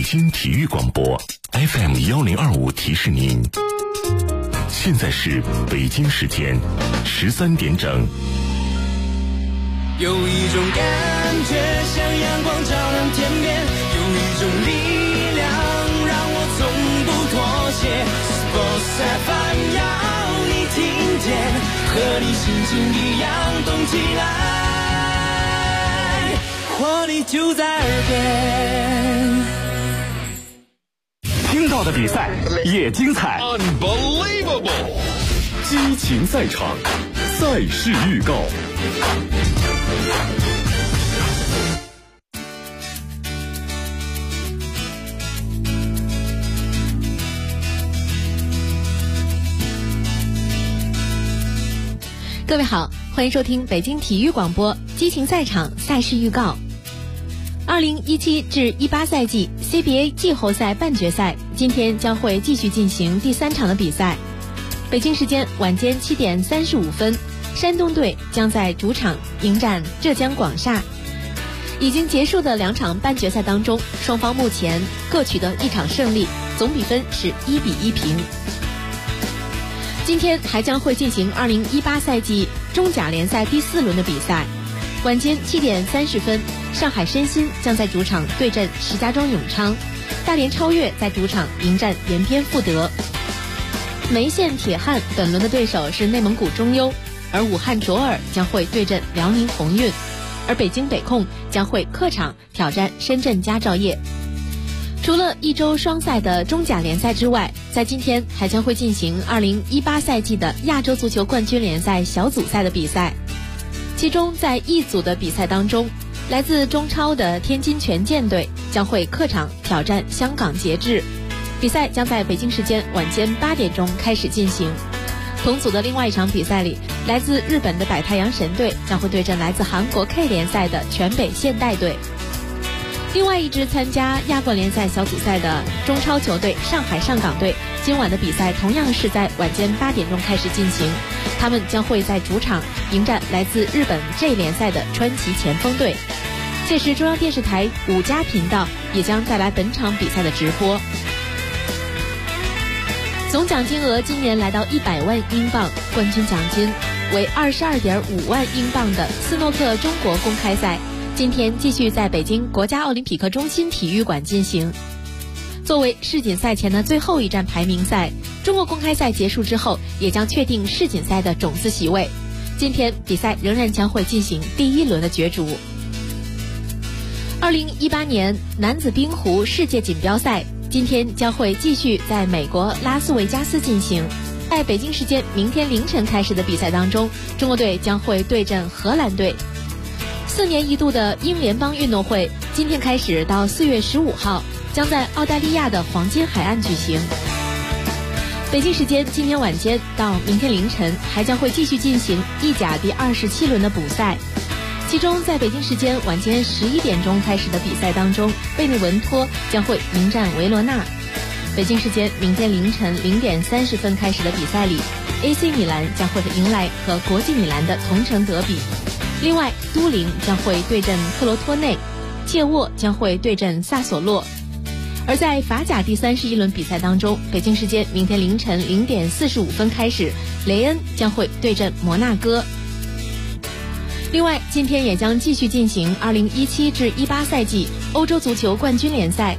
京体育广播 FM1025提示您，现在是北京时间13点整。 有一种感觉像阳光照亮天边，有一种力量让我从不妥协。Sports FM 要你听见，和你心情一样动起来，活力就在耳边。 听到的比赛也精彩 Unbelievable 激情赛场，赛事预告。 各位好，欢迎收听北京体育广播激情赛场赛事预告。2017至18赛季 CBA 季后赛半决赛今天将会继续进行第3场的比赛。北京时间晚间7点35分，山东队将在主场迎战浙江广厦。已经结束的2场半决赛当中，双方目前各取得1场胜利，总比分是1-1平。今天还将会进行2018赛季中甲联赛第4轮的比赛。晚间7点30分，上海申鑫将在主场对阵石家庄永昌，大连超越在主场迎战延边富德。梅县铁汉本轮的对手是内蒙古中优，而武汉卓尔将会对阵辽宁宏运，而北京北控将会客场挑战深圳佳兆业。除了一周双赛的中甲联赛之外，在今天还将会进行2018赛季的亚洲足球冠军联赛小组赛的比赛。其中在一组的比赛当中，来自中超的天津权健队将会客场挑战香港捷志，比赛将在北京时间晚间8点钟开始进行。同组的另外一场比赛里，来自日本的百太阳神队将会对阵来自韩国 K 联赛的全北现代队。另外一支参加亚冠联赛小组赛的中超球队上海上港队，今晚的比赛同样是在晚间8点钟开始进行，他们将会在主场迎战来自日本 J 联赛的川崎前锋队。届时中央电视台5家频道也将带来本场比赛的直播。总奖金额今年来到100万英镑，冠军奖金为22.5万英镑的斯诺克中国公开赛今天继续在北京国家奥林匹克中心体育馆进行。作为世锦赛前的最后一站排名赛，中国公开赛结束之后也将确定世锦赛的种子席位。今天比赛仍然将会进行第1轮的角逐。2018年男子冰壶世界锦标赛今天将会继续在美国拉斯维加斯进行。在北京时间明天凌晨开始的比赛当中，中国队将会对阵荷兰队。4年一度的英联邦运动会今天开始到4月15号将在澳大利亚的黄金海岸举行。北京时间今天晚间到明天凌晨还将会继续进行意甲第27轮的补赛。其中在北京时间晚间11点钟开始的比赛当中，贝内文托将会迎战维罗纳。北京时间明天凌晨0点30分开始的比赛里， AC 米兰将会迎来和国际米兰的同城德比。另外都灵将会对阵克罗托内，切沃将会对阵萨索洛。而在法甲第31轮比赛当中，北京时间明天凌晨0点45分开始，雷恩将会对阵摩纳哥。另外今天也将继续进行2017至18赛季欧洲足球冠军联赛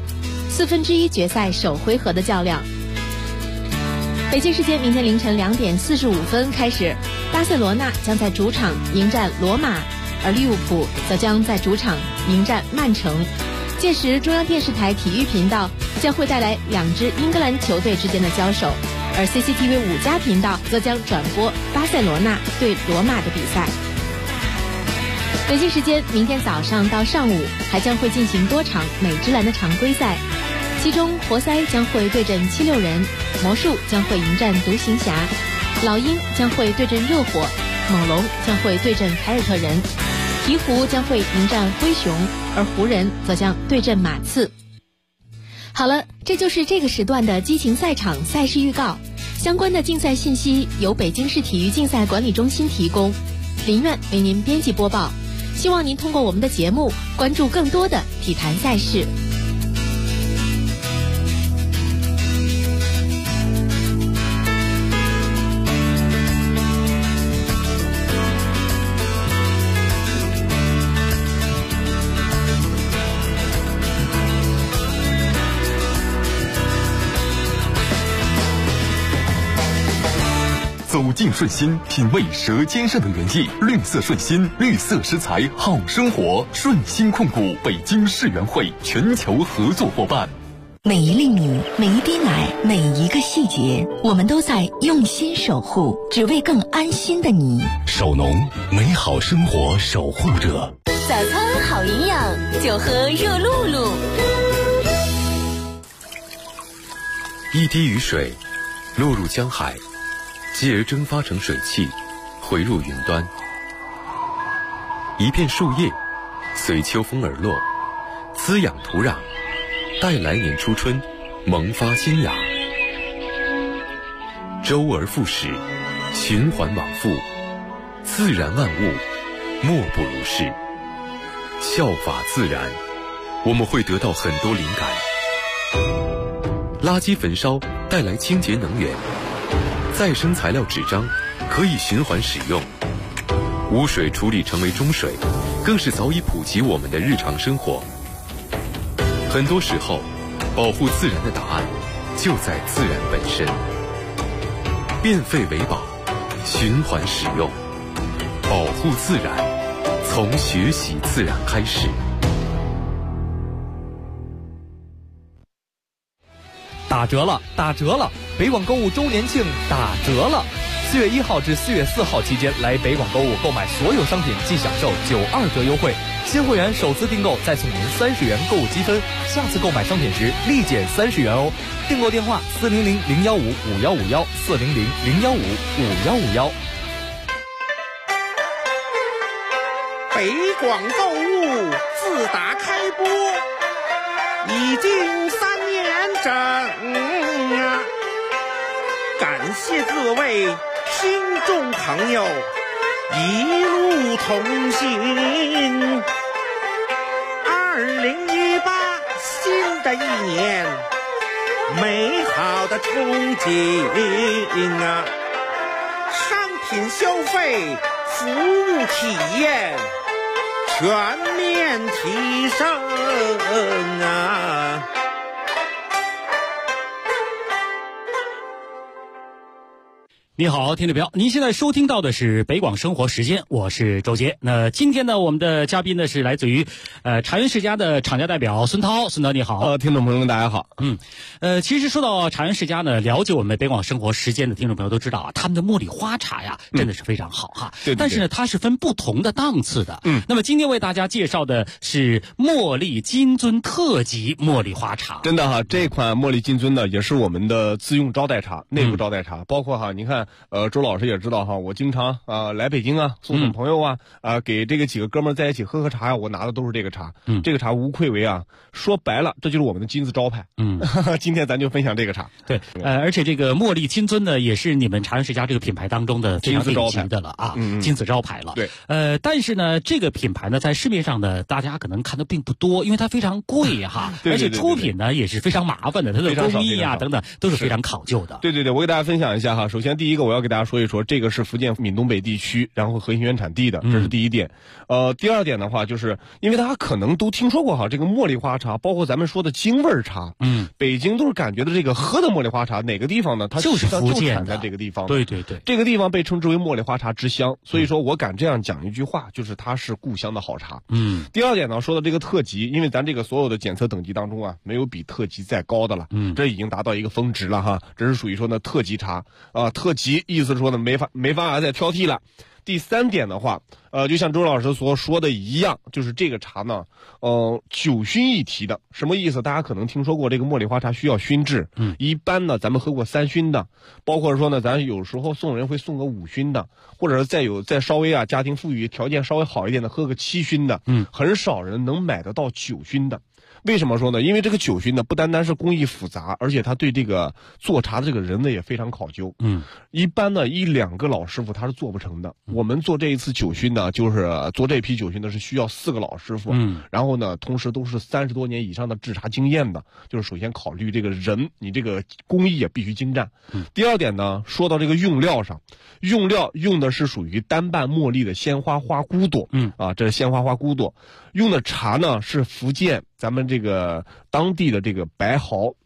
1/4决赛首回合的较量。北京时间明天凌晨2点45分开始，巴塞罗那将在主场迎战罗马，而利物浦则将在主场迎战曼城。届时中央电视台体育频道将会带来2支英格兰球队之间的交手，而 CCTV 5家频道则将转播巴塞罗那对罗马的比赛。北京时间明天早上到上午还将会进行多场美职篮的常规赛，其中活塞将会对阵76人，魔术将会迎战独行侠，老鹰将会对阵热火，猛龙将会对阵凯尔特人，鹈鹕将会迎战灰熊，而湖人则将对阵马刺。好了，这就是这个时段的激情赛场赛事预告。相关的竞赛信息由北京市体育竞赛管理中心提供，林苑为您编辑播报。希望您通过我们的节目关注更多的体坛赛事。 境顺心，品味舌尖上的原意。绿色顺心，绿色食材好生活。顺心控股北京世园会全球合作伙伴。 每一粒米，每一滴奶，每一个细节，我们都在用心守护，只为更安心的你。 首农，美好生活守护者。 早餐好营养，就喝热露露。 一滴雨水落入江海，继而蒸发成水汽，回入云端。一片树叶随秋风而落，滋养土壤，待来年初春萌发新芽。周而复始，循环往复，自然万物莫不如是。效法自然，我们会得到很多灵感。垃圾焚烧带来清洁能源，再生材料纸张可以循环使用，污水处理成为中水，更是早已普及我们的日常生活。很多时候，保护自然的答案就在自然本身。变废为宝，循环使用，保护自然，从学习自然开始。 打折了，打折了！北广购物周年庆打折了！4月1号至4月4号期间，来北广购物购买所有商品即享受92折优惠。新会员首次订购再送您30元购物积分，下次购买商品时立减30元哦。订购电话400-015-5151，400-015-5151。 北广购物自打开播已经3年整啊！感谢各位听众朋友一路同行。2018新的一年，美好的憧憬啊！商品消费，服务体验全面提升啊！ 你好，听众朋友，您现在收听到的是北广生活时间，我是周杰。那今天呢，我们的嘉宾呢是来自于茶园世家的厂家代表孙涛。孙涛你好。 听众朋友们大家好。 其实说到茶园世家呢，了解我们北广生活时间的听众朋友都知道啊，他们的茉莉花茶呀真的是非常好哈。 对。 但是呢，它是分不同的档次的。那么今天为大家介绍的是茉莉金樽特级茉莉花茶。 真的哈，这款茉莉金樽呢也是我们的自用招待茶，内部招待茶，包括哈，你看。周老师也知道哈，我经常来北京啊，送朋友啊，给这个几个哥们在一起喝茶呀，我拿的都是这个茶。这个茶无愧为啊，说白了，这就是我们的金字招牌。今天咱就分享这个茶。 对，而且这个茉莉金樽呢，也是你们茶园世家这个品牌当中的非常顶级的了啊，金字招牌了。 对， 但是呢，这个品牌呢，在市面上呢，大家可能看的并不多，因为它非常贵哈，而且出品呢也是非常麻烦的，它的工艺啊等等都是非常考究的。 对，我给大家分享一下哈。首先第一个，我要给大家说一说，这个是福建闽东北地区，然后核心原产地的，这是第一点。第二点的话，就是因为大家可能都听说过哈，这个茉莉花茶，包括咱们说的京味茶，北京都是感觉的这个喝的茉莉花茶，哪个地方呢？它就是福建产在这个地方。 对， 这个地方被称之为茉莉花茶之乡，所以说我敢这样讲一句话，就是它是故乡的好茶。第二点呢，说到这个特级，因为咱这个所有的检测等级当中啊，没有比特级再高的了，这已经达到一个峰值了哈，这是属于说呢特级茶啊，特级意思是说呢没法再挑剔了。第三点的话，就像周老师所说的一样，就是这个茶呢，酒熏一提的，什么意思？大家可能听说过这个茉莉花茶需要熏制，一般呢咱们喝过3熏的，包括说呢咱有时候送人会送个5熏的，或者是再稍微家庭富裕条件稍微好一点的，喝个7熏的，很少人能买得到9熏的。为什么说呢？因为这个9熏呢，不单单是工艺复杂，而且他对这个做茶的这个人呢也非常考究。一般呢1-2个老师傅他是做不成的。我们做这一次9熏呢，就是做这批9熏呢是需要4个老师傅，然后呢同时都是30多年以上的制茶经验的。就是首先考虑这个人，你这个工艺也必须精湛。第二点呢，说到这个用料上，用料用的是属于单瓣茉莉的鲜花花骨朵，这是鲜花花骨朵。用的茶呢是福建咱们这个当地的这个白毫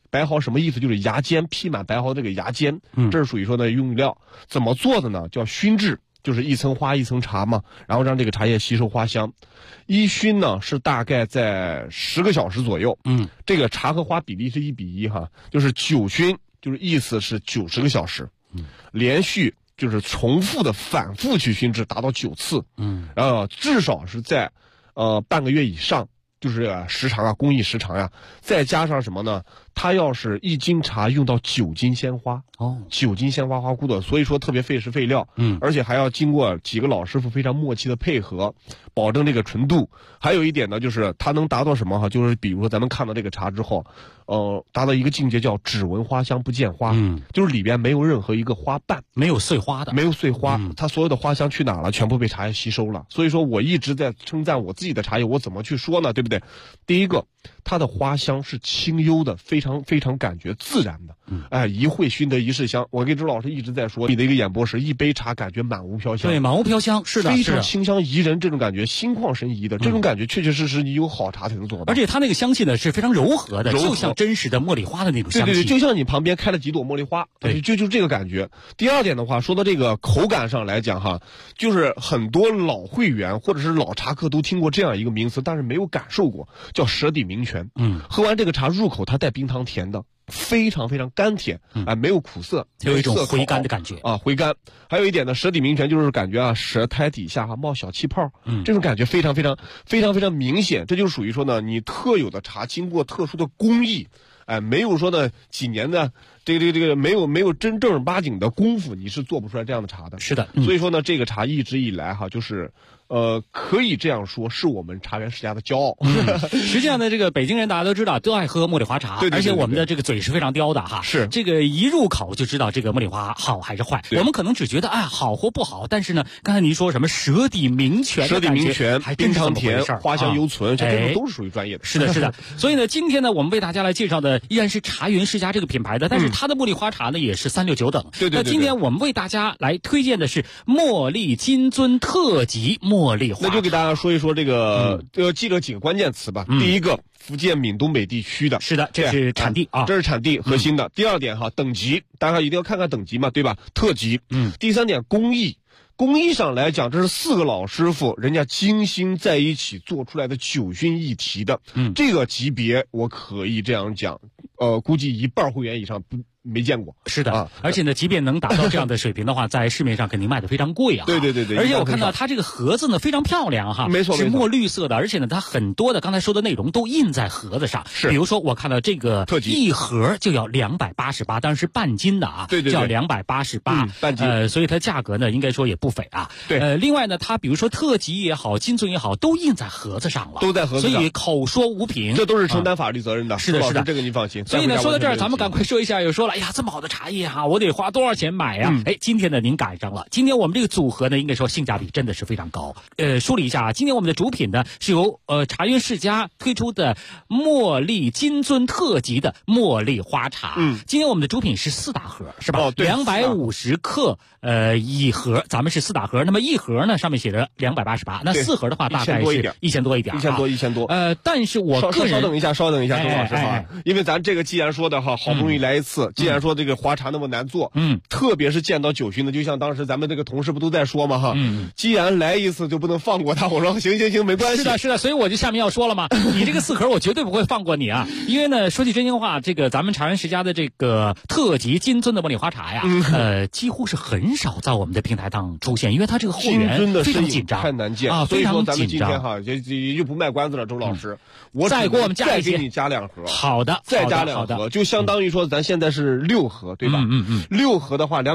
白毫什么意思？就是芽尖，披满白毫这个芽尖，这是属于说的用料。怎么做的呢？叫熏制，就是一层花一层茶嘛，然后让这个茶叶吸收花香。一熏呢是大概在10个小时左右。这个茶和花比例是1比1哈，就是9熏，就是意思是90个小时。连续就是重复的反复去熏制，达到9次。至少是在半个月以上。就是时长啊，工艺时长呀，再加上什么呢？它要是1斤茶用到9斤鲜花，9斤鲜花花骨朵，所以说特别费时费料，而且还要经过几个老师傅非常默契的配合，保证这个纯度。还有一点呢，就是它能达到什么哈？就是比如说咱们看到这个茶之后，达到一个境界叫只闻花香不见花，就是里边没有任何一个花瓣， 没有碎花的， 没有碎花，它所有的花香去哪了？全部被茶叶吸收了。所以说我一直在称赞我自己的茶叶，我怎么去说呢？对不对？第一个，它的花香是清幽的，非常非常感觉自然的。一会熏得一世香。我跟周老师一直在说，你的一个演播时，一杯茶感觉满屋飘香。 对，满屋飘香，是的， 非常清香宜人，这种感觉心旷神怡的，这种感觉确确实实你有好茶才能做到。 而且它那个香气呢是非常柔和的，就像真实的茉莉花的那种香气。 对，就像你旁边开了几朵茉莉花，就这个感觉。第二点的话，说到这个口感上来讲哈，就是很多老会员或者是老茶客都听过这样一个名词，但是没有感受过，叫舌底鸣泉。喝完这个茶入口，它带冰糖甜的，非常非常甘甜，没有苦涩， 有一种回甘的感觉啊，回甘。还有一点呢，舌底鸣泉就是感觉啊，舌苔底下冒小气泡，这种感觉非常非常非常非常明显。这就属于说呢，你特有的茶经过特殊的工艺，没有说呢几年的这个没有真正八经的功夫，你是做不出来这样的茶的。 是的， 所以说呢，这个茶一直以来哈，就是可以这样说，是我们茶园世家的骄傲。 实际上呢，这个北京人大家都知道，都爱喝茉莉花茶， 对， 而且我们的这个嘴是非常刁的哈。 是这个一入口就知道这个茉莉花好还是坏。我们可能只觉得好或不好，但是呢，刚才您说什么舌底鸣泉的感觉， 舌底鸣泉， 还真是这么回事， 冰糖甜，花香犹存，这都是属于专业的。 是的，是的。所以呢，今天呢，我们为大家来介绍的依然是茶园世家这个品牌的，但是它的茉莉花茶呢也是369等。 对。 那今天我们为大家来推荐的是茉莉金樽特级茉莉花茶。 那就给大家说一说这个记着几个关键词吧。第一个，福建闽东北地区的， 是的，这是产地啊， 这是产地核心的。第二点哈，等级，大家一定要看看等级嘛，对吧？特级。第三点，工艺。工艺上来讲，这是4个老师傅人家精心在一起做出来的9熏一提的。这个级别我可以这样讲，估计1半会员以上没见过。 是的，而且呢，即便能达到这样的水平的话，在市面上肯定卖的非常贵啊。 对。 而且我看到它这个盒子呢非常漂亮哈， 没错， 是墨绿色的，而且呢，它很多的刚才说的内容都印在盒子上。 是， 比如说我看到这个一盒就要288，当然是半斤的啊， 对， 叫288， 半斤。 所以它价格呢应该说也不菲啊。 对。 另外呢，它比如说特级也好，金樽也好，都印在盒子上了， 都在盒子上， 所以口说无凭， 这都是承担法律责任的。 是的， 这个您放心。 所以呢，说到这儿，咱们赶快说一下，又说了，哎呀，这么好的茶叶哈，我得花多少钱买呀？今天呢您赶上了，今天我们这个组合呢，应该说性价比真的是非常高。梳理一下啊，今天我们的主品呢是由茶园世家推出的茉莉金樽特级的茉莉花茶。今天我们的主品是4大盒，是吧？250克一盒，咱们是4大盒。那么一盒呢上面写着288，那4盒的话大概是1000多一点 ，1000多。 但是我个人稍等一下，周老师哈，因为咱这个既然说的哈，好不容易来一次，既然说这个花茶那么难做，特别是见到9熏的，就像当时咱们这个同事不都在说嘛哈，既然来一次就不能放过他。我说行，没关系。 是的，所以我就下面要说了嘛，你这个4盒我绝对不会放过你啊，因为呢，说句真心话，这个咱们茶园世家的这个特级金樽的茉莉花茶呀，几乎是很少在我们的平台上出现，因为它这个货源非常紧张， 太难见啊， 所以说咱们今天哈也就不卖关子了，周老师，我再给我们加一些， 再给你加2盒， 好的， 再加2盒，就相当于说咱现在是6盒，对吧？6盒的话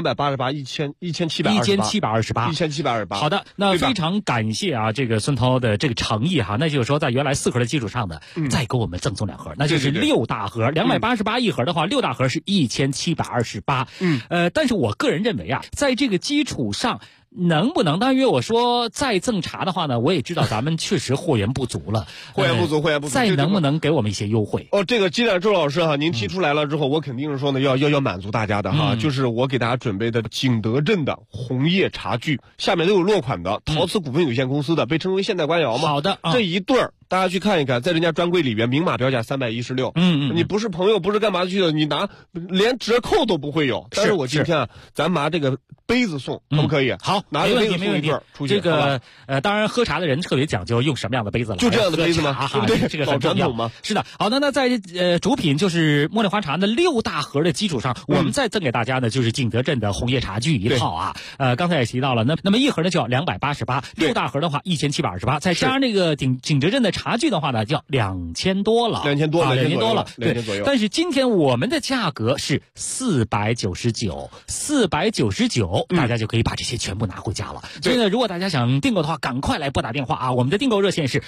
，288，1728，1728。 好的，那非常感谢啊，这个孙涛的这个诚意哈，那就是说在原来4盒的基础上呢，再给我们赠送2盒，那就是6大盒，288一盒的话，6大盒是1728。但是我个人认为啊，在这个基础上。能不能？当然，我说再赠茶的话呢，我也知道咱们确实货源不足了， 货源不足。 再能不能给我们一些优惠？ 这个既然周老师哈，您提出来了之后，我肯定是说呢，要满足大家的哈，就是我给大家准备的景德镇的红叶茶具，下面都有落款的，陶瓷股份有限公司的，被称为现代官窑嘛。 好的， 这一对儿大家去看一看，在人家专柜里边明码标价316。你不是朋友，不是干嘛去的，你拿连折扣都不会有。但是我今天啊，咱拿这个杯子送，可不可以？ 好， 拿一个杯子送一份出去。 这个当然喝茶的人特别讲究用什么样的杯子了， 就这样的杯子吗？对不对？ 这个很重要吗？ 是的。好的，那在主品就是茉莉花茶的6大盒的基础上，我们再赠给大家呢就是景德镇的红叶茶具一套啊。刚才也提到了，那么一盒呢就要288，6大盒的话1728，再加上那个景德镇的茶具的话呢，就要2000多了 ，2000多了，对。但是今天我们的价格是499，大家就可以把这些全部拿回家了。所以呢，如果大家想订购的话，赶快来拨打电话啊！我们的订购热线是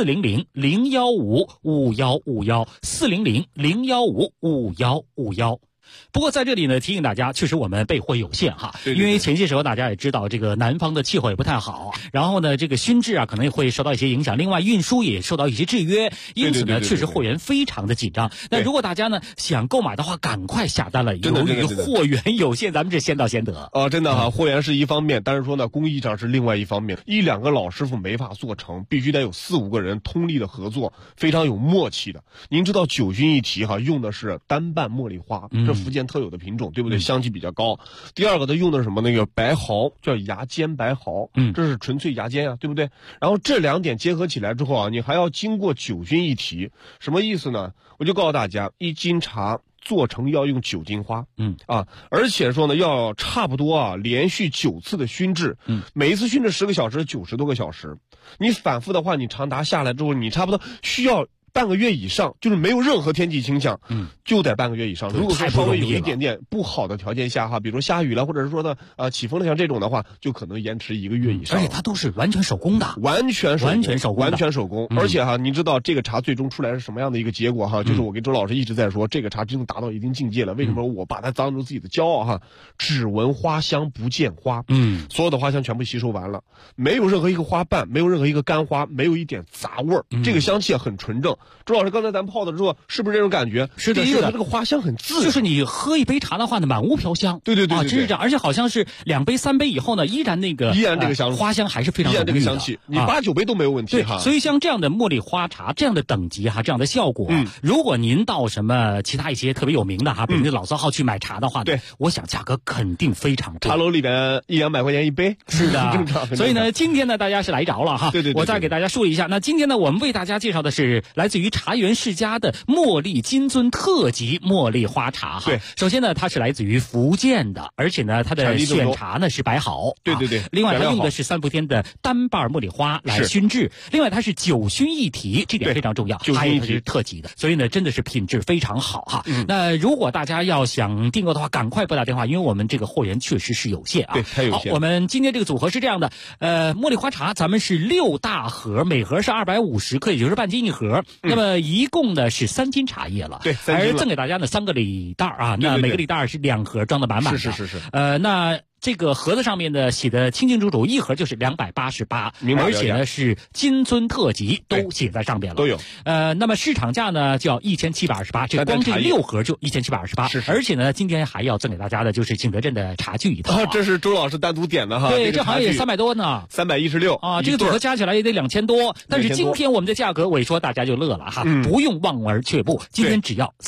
400-015-5151，400-015-5151。不过在这里呢，提醒大家，确实我们备货有限哈，因为前些时候大家也知道，这个南方的气候也不太好，然后呢，这个熏制啊可能也会受到一些影响，另外运输也受到一些制约，因此呢，确实货源非常的紧张。那如果大家呢想购买的话，赶快下单了，由于货源有限，咱们这先到先得。 真的哈，货源是一方面，但是说呢，工艺上是另外一方面，1-2个老师傅没法做成，必须得有4-5个人通力的合作，非常有默契的。您知道9熏一提哈，用的是单瓣茉莉花，这福建特有的品种，对不对？香气比较高。第二个，它用的是什么？那个白毫，叫芽尖白毫，这是纯粹芽尖啊，对不对？然后这2点结合起来之后啊，你还要经过9熏一提，什么意思呢？我就告诉大家，1斤茶做成要用9斤花，而且说呢，要差不多啊，连续9次的熏制，每一次熏制10个小时，90多个小时。你反复的话，你长达下来之后，你差不多需要半个月以上，就是没有任何天气倾向，就得半个月以上。如果说稍微有一点点不好的条件下哈，比如说下雨了，或者是说呢起风了，像这种的话，就可能延迟1个月以上。 而且它都是完全手工的， 完全手工。而且哈，您知道这个茶最终出来是什么样的一个结果哈？就是我跟周老师一直在说，这个茶真正达到一定境界了。为什么我把它当成自己的骄傲哈？只闻花香不见花，所有的花香全部吸收完了，没有任何一个花瓣，没有任何一个干花，没有一点杂味儿，这个香气很纯正。周老师刚才咱泡的时候，是不是这种感觉？ 是的， 第一个，它这个花香很自然， 就是你喝一杯茶的话呢，满屋飘香。 对， 真是这样。而且好像是2杯3杯以后呢，依然这个香花香还是非常浓郁的， 依然这个香气，你8、9杯都没有问题哈。 所以像这样的茉莉花茶这样的等级哈，这样的效果，如果您到什么其他一些特别有名的哈，比如老字号去买茶的话，我想价格肯定非常贵。 茶楼里边100-200块钱一杯， 是的。所以呢，今天呢，大家是来着了哈。 对。 我再给大家说一下，那今天呢，我们为大家介绍的是来自于茶园世家的茉莉金樽特级茉莉花茶哈。 对， 首先呢，它是来自于福建的，而且呢，它的选茶呢是白毫。 对。 另外，它用的是3伏天的单瓣茉莉花来熏制。另外，它是9熏一提，这点非常重要。还有它是特级的，所以呢，真的是品质非常好哈。那如果大家要想订购的话，赶快拨打电话，因为我们这个货源确实是有限啊。 对，太有限。 好，我们今天这个组合是这样的，茉莉花茶咱们是6大盒，每盒是250克，也就是半斤一盒。那么一共呢是3斤茶叶了。 对， 而赠给大家呢3个礼袋啊，那每个礼袋是2盒装的满满的。 是。 那这个盒子上面的写的清清楚楚，一盒就是288，而且呢是金樽特级，都写在上边了， 都有。 那么市场价呢就要1728，这光这6盒就1728， 是。 而且呢，今天还要赠给大家的就是景德镇的茶具一套。 这是周老师单独点的哈。 对，这好像也300多呢 ，316 啊，这个组合加起来也得2000多。但是今天我们的价格，我一说大家就乐了哈，不用望而却步，今天只要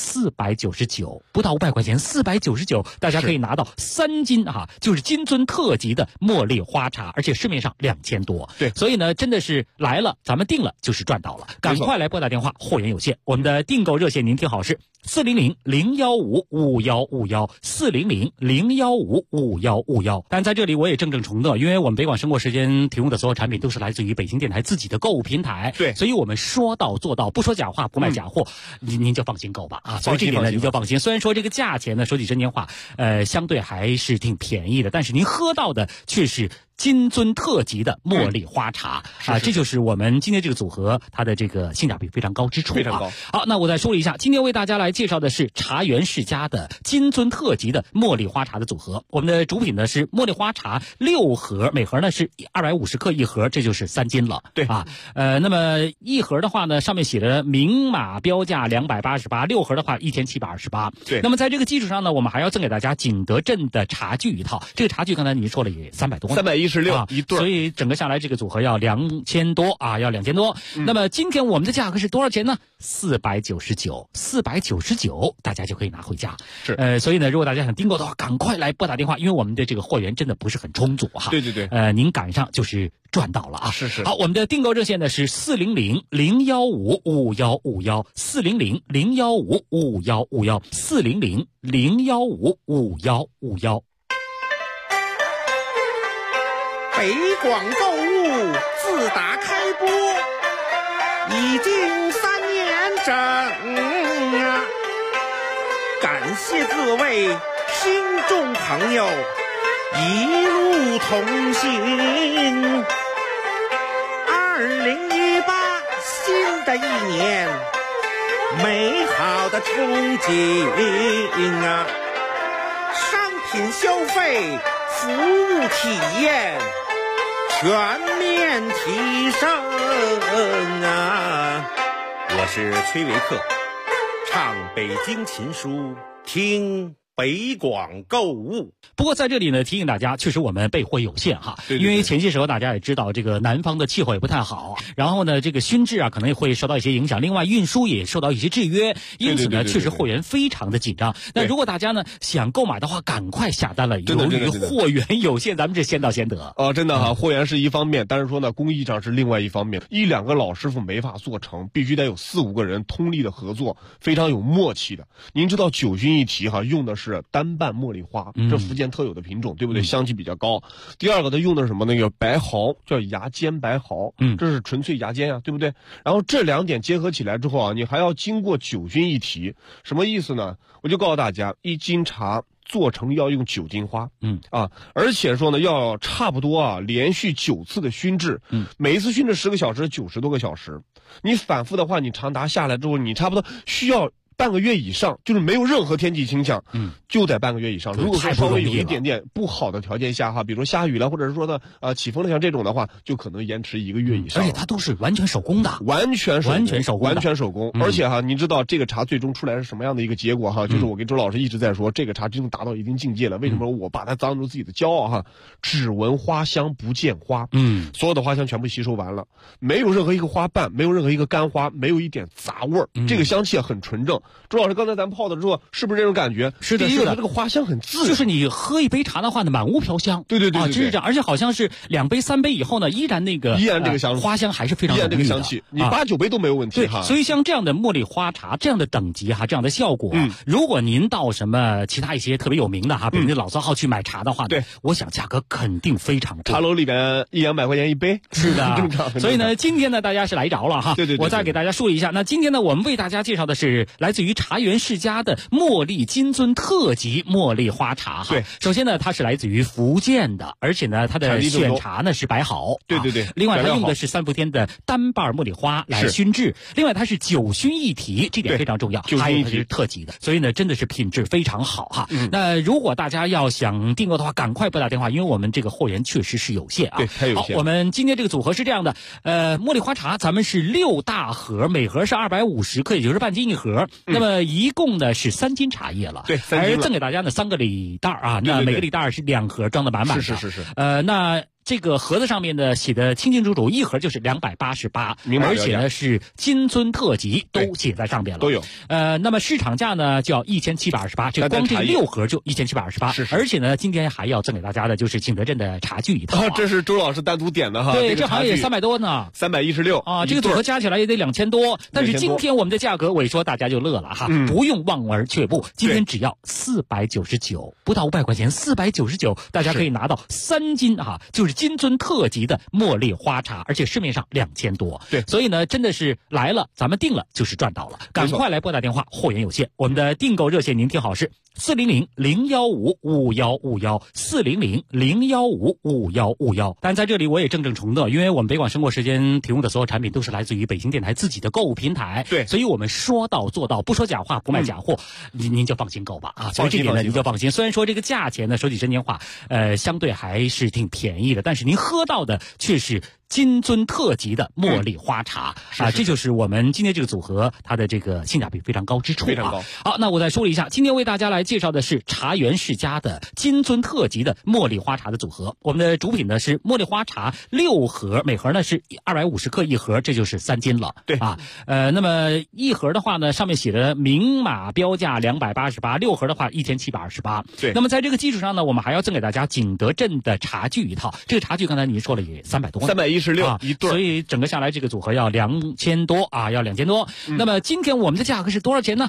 499，不到500块钱，499，大家可以拿到3斤哈，就是金樽特级的茉莉花茶，而且市面上2000多。 对， 所以呢，真的是来了，咱们定了就是赚到了，赶快来拨打电话，货源有限。我们的订购热线您听好是400-015-5151，400-015-5151。但在这里我也郑重承诺，因为我们北广生活时间提供的所有产品都是来自于北京电台自己的购物平台， 对， 所以我们说到做到，不说假话，不卖假货，您就放心购吧啊。所以这点呢，您就放心。虽然说这个价钱呢，说句真心话，相对还是挺便宜的，但是您喝到的却是金樽特级的茉莉花茶啊，这就是我们今天这个组合它的这个性价比非常高之处啊。 非常高。 好，那我再说一下，今天为大家来介绍的是茶园世家的金樽特级的茉莉花茶的组合。我们的主品呢是茉莉花茶6盒，每盒呢是250克一盒，这就是3斤了。 对啊，那么一盒的话呢，上面写的明码标价288，6盒的话1728。 对。 那么在这个基础上呢，我们还要赠给大家景德镇的茶具一套。这个茶具刚才您说了也300多。 316一对， 所以整个下来这个组合要2000多啊，要2000多。那么今天我们的价格是多少钱呢？499，大家就可以拿回家。 是， 所以呢，如果大家想订购的话，赶快来拨打电话，因为我们的这个货源真的不是很充足哈。 对对对， 您赶上就是赚到了啊！ 是。 好，我们的订购热线呢是400-015-5151，400-015-5151，400-015-5151。 北广购物自打开播已经3年整啊，感谢各位听众朋友一路同行。2018新的一年，美好的憧憬啊，商品消费、服务体验全面提升啊！我是崔维克，唱北京琴书，听北广购物。 不过在这里呢，提醒大家，确实我们备货有限哈， 对， 因为前些时候大家也知道，这个南方的气候也不太好，然后呢，这个熏制啊可能也会受到一些影响，另外运输也受到一些制约，因此呢，确实货源非常的紧张。那如果大家呢想购买的话，赶快下单了，由于货源有限，咱们这先到先得。 真的哈，货源是一方面，但是说呢，工艺上是另外一方面，1-2个老师傅没法做成，必须得有4-5个人通力的合作，非常有默契的。您知道9熏一提哈，用的是单瓣茉莉花，这福建特有的品种，对不对？香气比较高。第二个它用的是什么？那个白毫，叫芽尖白毫，这是纯粹芽尖啊，对不对？然后这2点结合起来之后啊，你还要经过9熏一提，什么意思呢？我就告诉大家，1斤茶做成要用9斤花，而且说呢，要差不多啊，连续9次的熏制，每一次熏制10个小时，90多个小时，你反复的话，你长达下来之后，你差不多需要半个月以上，就是没有任何天气倾向，就得半个月以上。如果说稍微有一点点不好的条件下哈，比如说下雨了，或者是说呢起风了，像这种的话，就可能延迟1个月以上。 而且它都是完全手工的， 完全手工。而且哈，您知道这个茶最终出来是什么样的一个结果哈？就是我跟周老师一直在说，这个茶真正达到一定境界了。为什么我把它当成自己的骄傲哈？只闻花香不见花，所有的花香全部吸收完了，没有任何一个花瓣，没有任何一个干花，没有一点杂味儿，这个香气很纯正。周老师刚才咱们泡的时候，是不是这种感觉？ 是的， 第一个，这个花香很自然， 就是你喝一杯茶的话呢，满屋飘香。 对， 真是这样。而且好像是2杯3杯以后呢，依然这个香花香还是非常浓郁的， 依然这个香气，你8、9杯都没有问题哈。 所以像这样的茉莉花茶，这样的等级哈，这样的效果，如果您到什么其他一些特别有名的哈，比如老字号去买茶的话， 对， 我想价格肯定非常贵。 茶楼里边100-200块钱一杯， 是的， 正常。 所以呢，今天呢，大家是来着了哈。 对， 我再给大家说一下，那今天呢，我们为大家介绍的是来自于茶园世家的茉莉金樽特级茉莉花茶哈。 对， 首先呢，它是来自于福建的，而且呢，它的选茶呢是白毫。 对。 另外，它用的是3伏天的单瓣茉莉花来熏制。另外，它是9熏一提，这点非常重要。还有它是特级的，所以呢，真的是品质非常好哈。那如果大家要想订购的话，赶快拨打电话，因为我们这个货源确实是有限啊。 对，太有限。 好，我们今天这个组合是这样的，茉莉花茶咱们是6大盒，每盒是250克，也就是半斤一盒。那么一共呢是3斤茶叶了。 对， 而赠给大家呢3个礼袋啊，那每个礼袋是2盒装的满满的。 是。 那这个盒子上面呢写的清清楚楚，一盒就是288，而且呢是金樽特级，都写在上边了， 都有。 那么市场价呢就要1728，这光这6盒就1728。 是。 而且呢，今天还要赠给大家的就是景德镇的茶具一套。 这是周老师单独点的哈。 对，这好像也300多呢 ，316 啊，这个组合加起来也得2000多。但是今天我们的价格，我一说大家就乐了哈，不用望而却步，今天只要499，不到500块钱，499，大家可以拿到3斤啊，就是金樽特级的茉莉花茶，而且市面上2000多。 对， 所以呢，真的是来了，咱们定了就是赚到了，赶快来拨打电话，货源有限。我们的订购热线您听好是400-015-5151，400-015-5151。但在这里我也郑重承诺，因为我们北广生活时间提供的所有产品都是来自于北京电台自己的购物平台， 对， 所以我们说到做到，不说假话，不卖假货，您就放心购吧啊！所以这点呢，您就放心。虽然说这个价钱呢，说句真心话，相对还是挺便宜的，但是您喝到的却是金樽特级的茉莉花茶这就是我们今天这个组合它的这个性价比非常高之处非常高。 好，那我再说一下，今天为大家来介绍的是茶园世家的金樽特级的茉莉花茶的组合。我们的主品呢是茉莉花茶6盒，每盒呢是250克一盒，这就是3斤了。 对那么一盒的话呢，上面写的明码标价288，6盒的话1728。 对。 那么在这个基础上呢，我们还要赠给大家景德镇的茶具一套。这个茶具刚才您说了也300多 ，316一对， 所以整个下来这个组合要2000多要2000多。那么今天我们的价格是多少钱呢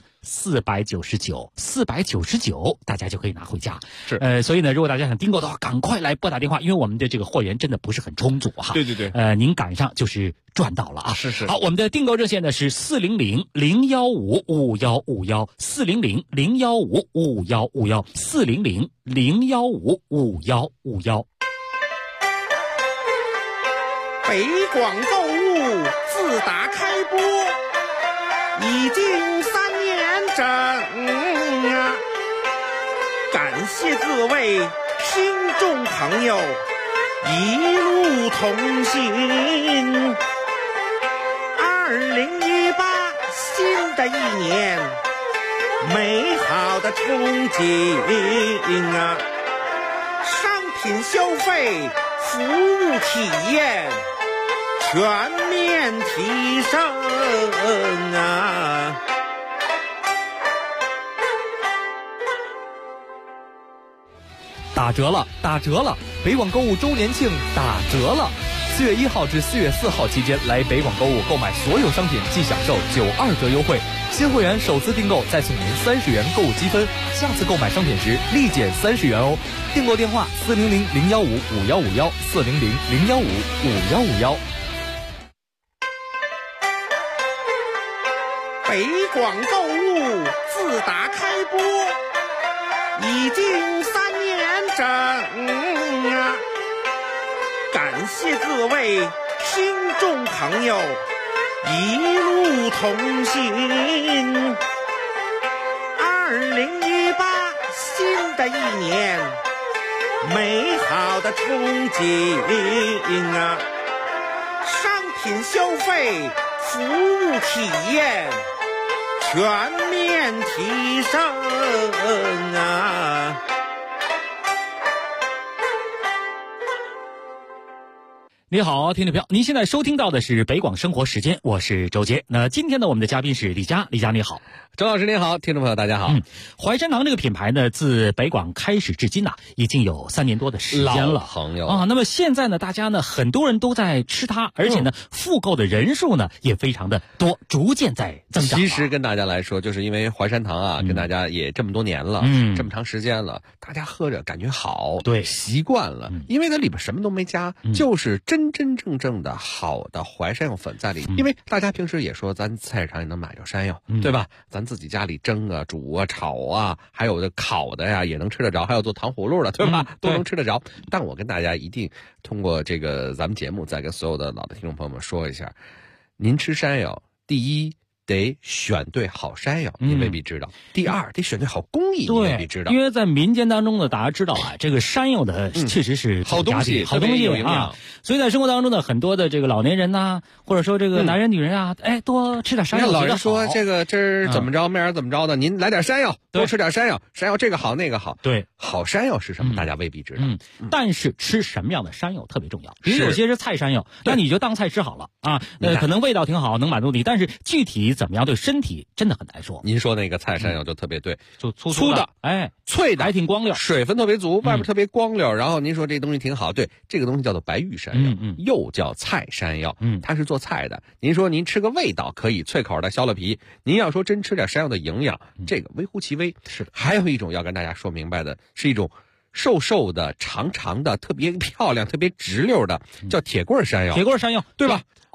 ？499，大家就可以拿回家。 是。 所以呢，如果大家想订购的话，赶快来拨打电话，因为我们的这个货源真的不是很充足哈。 对对对。 您赶上就是赚到了啊！ 是。 好，我们的订购热线呢是400-015-5151，400-015-5151，400-015-5151。 北广购物自打开播已经3年整感谢各位听众朋友一路同行。2018新的一年，美好的憧憬商品消费，服务体验全面提升打折了，打折了！北广购物周年庆打折了！4月1号至4月4号期间来北广购物购买所有商品即享受92折优惠，新会员首次订购再送您30元购物积分，下次购买商品时立减30元哦。订购电话400-015-5151，400-015-5151。 北广购物自打开播已经3年整感谢各位听众朋友一路同行。2018新的一年，美好的憧憬商品消费，服务体验全面提升你好，听众朋友，您现在收听到的是北广生活时间，我是周杰。那今天呢，我们的嘉宾是李佳，李佳你好。 周老师您好，听众朋友大家好。 淮山堂这个品牌呢，自北广开始至今已经有3年多的时间了。 老朋友那么现在呢，大家呢很多人都在吃它，而且呢，复购的人数呢也非常的多，逐渐在增长。 其实跟大家来说，就是因为淮山堂跟大家也这么多年了，这么长时间了，大家喝着感觉好， 对， 习惯了，因为它里边什么都没加，就是真正的好的淮山药粉在里。因为大家平时也说，咱菜市场也能买着山药，对吧？咱自己家里蒸啊、煮啊、炒啊，还有的烤的呀，也能吃得着，还有做糖葫芦的，对吧？都能吃得着。但我跟大家一定通过这个咱们节目，再跟所有的老的听众朋友们说一下，您吃山药，第一得选对好山药，你未必知道；第二得选对好工艺，你未必知道。 因为在民间当中呢，大家知道这个山药的确实是好东西， 好东西所以在生活当中呢，很多的这个老年人呐，或者说这个男人女人多吃点山药。 老人说这个这儿怎么着，面儿怎么着的，您来点山药，多吃点山药，山药这个好那个好。 对， 好山药是什么？大家未必知道。 但是吃什么样的山药特别重要。比如有些是菜山药，那你就当菜吃好了可能味道挺好，能满足你，但是具体怎么样对身体真的很难说。 您说那个菜山药就特别对， 就粗的， 脆的， 还挺光溜， 水分特别足，外面特别光溜。然后您说这东西挺好，对，这个东西叫做白玉山药，又叫菜山药，它是做菜的。您说您吃个味道可以，脆口的削了皮。您要说真吃点山药的营养，这个微乎其微。 是， 还有一种要跟大家说明白的，是一种瘦瘦的、长长的、特别漂亮、特别直溜的，叫铁棍山药。 铁棍山药， 对吧？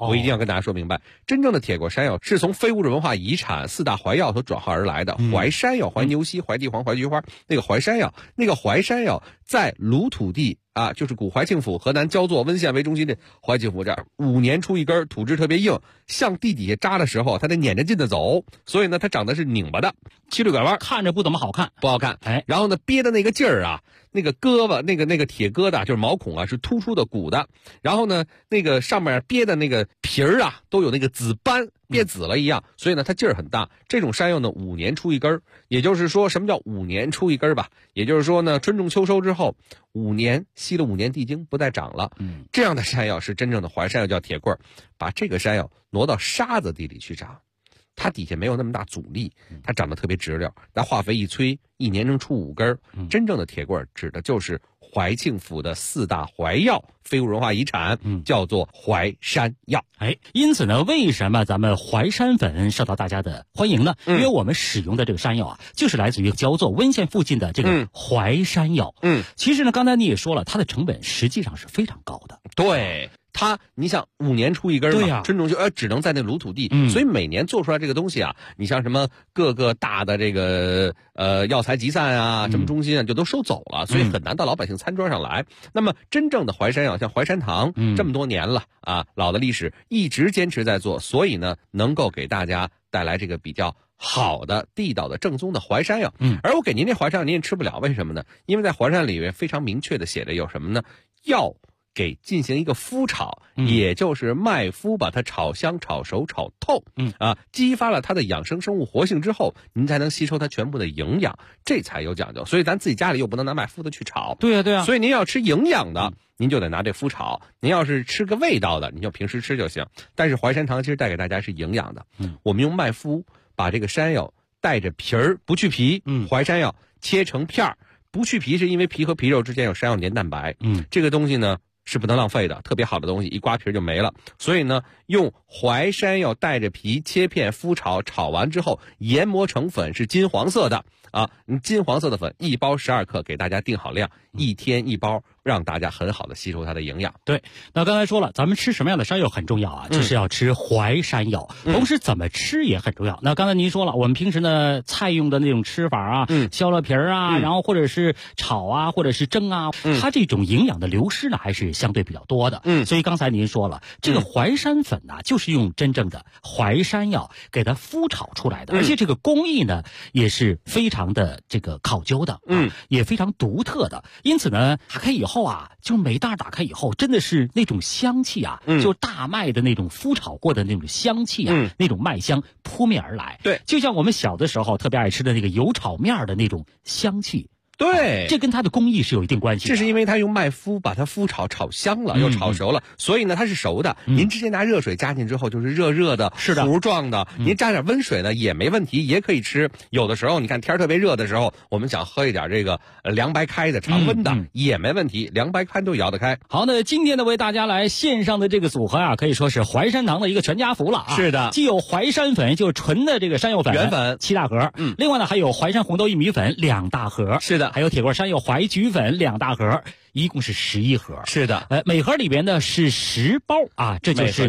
我一定要跟大家说明白，真正的铁棍山药是从非物质文化遗产4大怀药所转化而来的。淮山药、淮牛膝、淮地黄、淮菊花，那个淮山药，在鲁土地啊，就是古淮庆府河南焦作温县为中心的淮庆府这儿，5年出一根，土质特别硬，向地底下扎的时候，它得撵着劲的走，所以呢，它长得是拧巴的，曲率拐弯， 看着不怎么好看， 不好看。 哎， 然后呢，憋的那个劲儿啊，那个胳膊，那个铁疙瘩就是毛孔啊，是突出的鼓的。然后呢，那个上面憋的那个皮儿啊，都有那个紫斑，憋紫了一样，所以呢，它劲儿很大。这种山药呢，5年出一根，也就是说，什么叫5年出一根吧？也就是说呢，春种秋收之后，5年吸了5年地精，不再长了。这样的山药是真正的淮山药，叫铁棍儿。把这个山药挪到沙子地里去长，它底下没有那么大阻力，它长得特别直溜，拿化肥一催，1年能出5根。真正的铁棍儿指的就是淮庆府的4大淮药，非物质文化遗产，叫做淮山药。 哎，因此呢，为什么咱们淮山粉受到大家的欢迎呢？因为我们使用的这个山药啊，就是来自于焦作温县附近的这个淮山药。其实呢，刚才你也说了，它的成本实际上是非常高的。 对。你想5年出一根嘛，对呀，春种就只能在那鲁土地，所以每年做出来这个东西啊，你像什么各个大的这个药材集散啊，什么中心啊，就都收走了，所以很难到老百姓餐桌上来。那么真正的淮山药，像淮山堂，这么多年了啊，老的历史一直坚持在做，所以呢，能够给大家带来这个比较好的、地道的、正宗的淮山药。而我给您这淮山药您也吃不了，为什么呢？因为在淮山里面非常明确的写的有什么呢？要给进行一个麸炒，也就是麦麸把它炒香、炒熟、炒透，激发了它的养生生物活性之后，您才能吸收它全部的营养，这才有讲究。所以咱自己家里又不能拿麦麸的去炒， 对啊，对啊。 所以您要吃营养的，您就得拿这麸炒；您要是吃个味道的，您就平时吃就行。但是淮山堂其实带给大家是营养的，我们用麦麸把这个山药带着皮儿不去皮，淮山药切成片儿，不去皮是因为皮和皮肉之间有山药黏蛋白，这个东西呢是不能浪费的，特别好的东西一刮皮就没了。所以呢，用淮山药带着皮切片麸炒，炒完之后研磨成粉，是金黄色的啊，金黄色的粉1包12克，给大家定好量，1天1包，让大家很好的吸收它的营养。 对，那刚才说了，咱们吃什么样的山药很重要啊，就是要吃淮山药，同时怎么吃也很重要。那刚才您说了，我们平时呢菜用的那种吃法啊，削了皮儿啊，然后或者是炒啊，或者是蒸啊，它这种营养的流失呢还是相对比较多的。所以刚才您说了，这个淮山粉呢，就是用真正的淮山药给它麸炒出来的，而且这个工艺呢也是非常的这个考究的，也非常独特的。因此呢，打开以后啊，就每袋打开以后，真的是那种香气啊，就大麦的那种麸炒过的那种香气啊，那种麦香扑面而来。 对， 就像我们小的时候特别爱吃的那个油炒面的那种香气。 对， 这跟它的工艺是有一定关系的。 这是因为它用麦麸把它麸炒香了，又炒熟了，所以呢它是熟的。您直接拿热水加进之后就是热热的， 是的， 糊状的。您加点温水呢也没问题，也可以吃。有的时候你看天特别热的时候，我们想喝一点这个凉白开的常温的也没问题，凉白开都摇得开。 好，那今天呢为大家来献上的这个组合啊，可以说是淮山堂的一个全家福了啊。 是的， 既有淮山粉，就是纯的这个山药粉原粉 7大盒，另外呢还有淮山红豆薏米粉2大盒， 是的， 还有铁棍山药淮菊粉2大盒，一共是11盒。 是的， 每盒里边呢是10包啊，这就是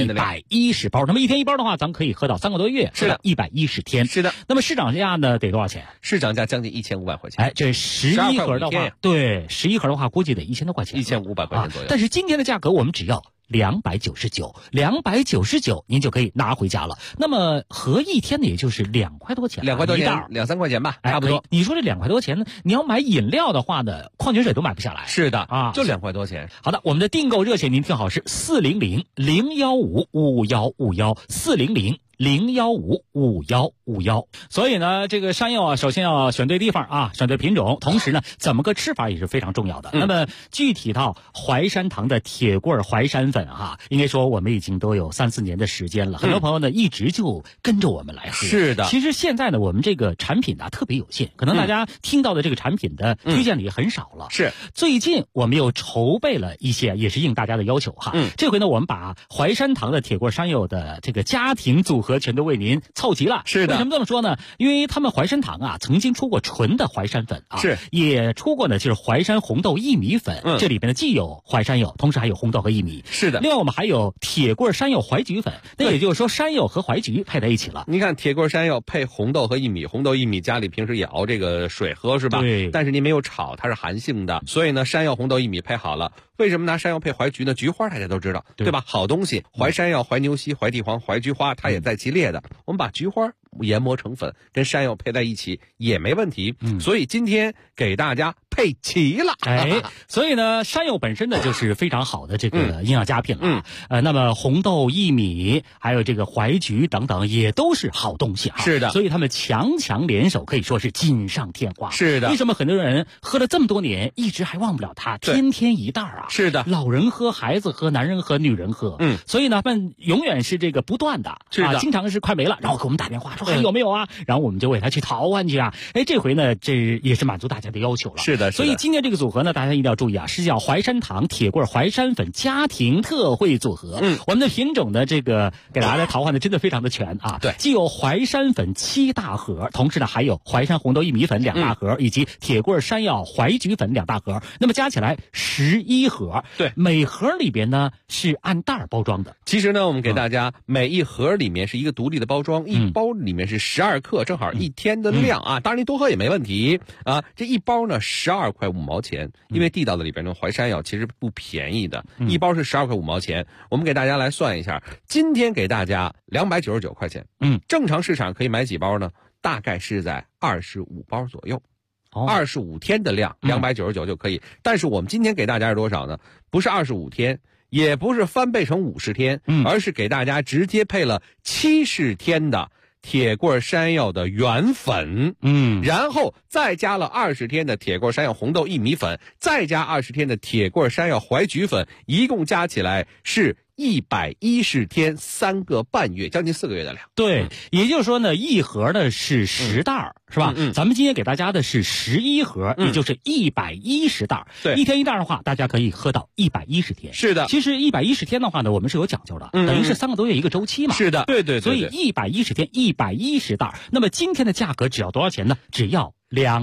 110包。那么1天1包的话，咱们可以喝到3个多月， 是的 ，110天。 是的。 那么市场价呢得多少钱？ 市场价将近1500块钱。 哎，这11盒的话，对，11盒的话估计得1000多块钱 ，1500块钱左右。 但是今天的价格我们只要299，您就可以拿回家了。那么合1天呢，也就是2块多钱，2 块多钱，2、3块钱吧，差不多。 你说这2块多钱呢？你要买饮料的话呢，矿泉水都买不下来。 是的啊， 就2块多钱。 好的，我们的订购热线您听好，是400-015-5151，400-015-5151。所以呢，这个山药啊，首先要选对地方啊，选对品种，同时呢，怎么个吃法也是非常重要的。那么具体到淮山堂的铁棍淮山粉哈，应该说我们已经都有3、4年的时间了，很多朋友呢一直就跟着我们来喝。 是的， 其实现在呢，我们这个产品呢特别有限，可能大家听到的这个产品的推荐里很少了。 是， 最近我们又筹备了一些，也是应大家的要求哈。这回呢，我们把淮山堂的铁棍山药的这个家庭组合合全都为您凑齐了。 是的。 为什么这么说呢？因为他们淮山堂啊，曾经出过纯的淮山粉啊， 是也出过呢，就是淮山红豆薏米粉。这里边呢既有淮山柚，同时还有红豆和薏米。 是的。 另外我们还有铁棍山柚淮菊粉，那也就是说山柚和淮菊配在一起了。 你看铁棍山柚配红豆和薏米，红豆薏米家里平时也熬这个水喝是吧？ 对。 但是您没有炒，它是寒性的，所以呢山药红豆薏米配好了。为什么拿山药配淮菊呢？菊花大家都知道，对吧？好东西，淮山药、淮牛膝、淮地黄、淮菊花，它也在其列的。我们把菊花研磨成粉，跟山药配在一起也没问题。所以今天给大家配齐了。 所以呢，山药本身呢就是非常好的这个营养佳品了。那么红豆、薏米，还有这个淮菊等等，也都是好东西啊。 是的。 所以他们强强联手，可以说是锦上添花。 是的。 为什么很多人喝了这么多年，一直还忘不了它？天天一袋啊。 是的。 老人喝，孩子喝，男人喝，女人喝。所以呢，他们永远是这个不断的。 是的。 经常是快没了，然后给我们打电话说还有没有啊？然后我们就为他去淘换去啊。这回呢，这也是满足大家的要求了。 是的。 所以今天这个组合呢，大家一定要注意啊，是叫淮山堂铁棍淮山粉家庭特惠组合。我们的品种呢，这个给大家来淘换的真的非常的全啊。 对， 既有淮山粉7大盒，同时呢还有淮山红豆薏米粉2大盒，以及铁棍山药淮菊粉2大盒，那么加起来11盒。 对， 每盒里边呢是按袋包装的。 其实呢，我们给大家每一盒里面是一个独立的包装，一包里面是12克，正好1天的量啊。当然你多喝也没问题啊。这一包呢12块5毛钱，因为地道的里边的淮山药其实不便宜的，一包是12块5毛钱。我们给大家来算一下，今天给大家299块钱。正常市场可以买几包呢？大概是在25包左右。25天的量299就可以。但是我们今天给大家是多少呢？不是25天，也不是翻倍成50天，而是给大家直接配了70天的铁棍山药的原粉，然后再加了20天的铁棍山药红豆薏米粉，再加20天的铁棍山药淮菊粉，一共加起来是110天3个半月，将近4个月的量。 对，也就是说呢，一盒呢是10袋，是吧？咱们今天给大家的是11盒，也就是110袋。 对， 一天一袋的话，大家可以喝到110天。 是的。 其实110天的话呢，我们是有讲究的，等于是3个多月一个周期嘛。 是的，对。 所以110天110袋，那么今天的价格只要多少钱呢？只要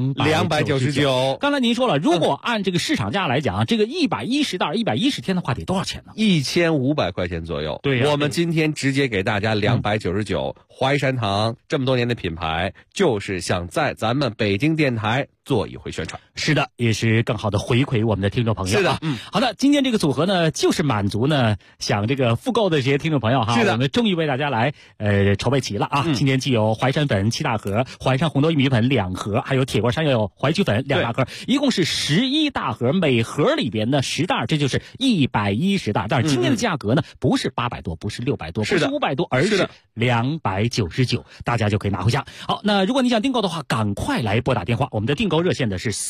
299。刚才您说了，如果按这个市场价来讲，这个110袋110天的话得多少钱呢 ？1500块钱左右。 对呀。 我们今天直接给大家299。淮山堂这么多年的品牌，就是想在咱们北京电台做一回宣传。 是的，也是更好的回馈我们的听众朋友。 是的。 好的，今天这个组合呢，就是满足呢想这个复购的这些听众朋友哈。 是的。 我们终于为大家来筹备齐了啊。今天既有淮山粉7大盒，淮山红豆薏米粉2盒，还有铁棍山药淮菊粉2大盒，一共是11大盒，每盒里边呢10袋，这就是110袋。但是今天的价格呢，不是800多，不是600多，不是500多，而是299，大家就可以拿回家。好，那如果你想订购的话，赶快来拨打电话，我们的订购热线的是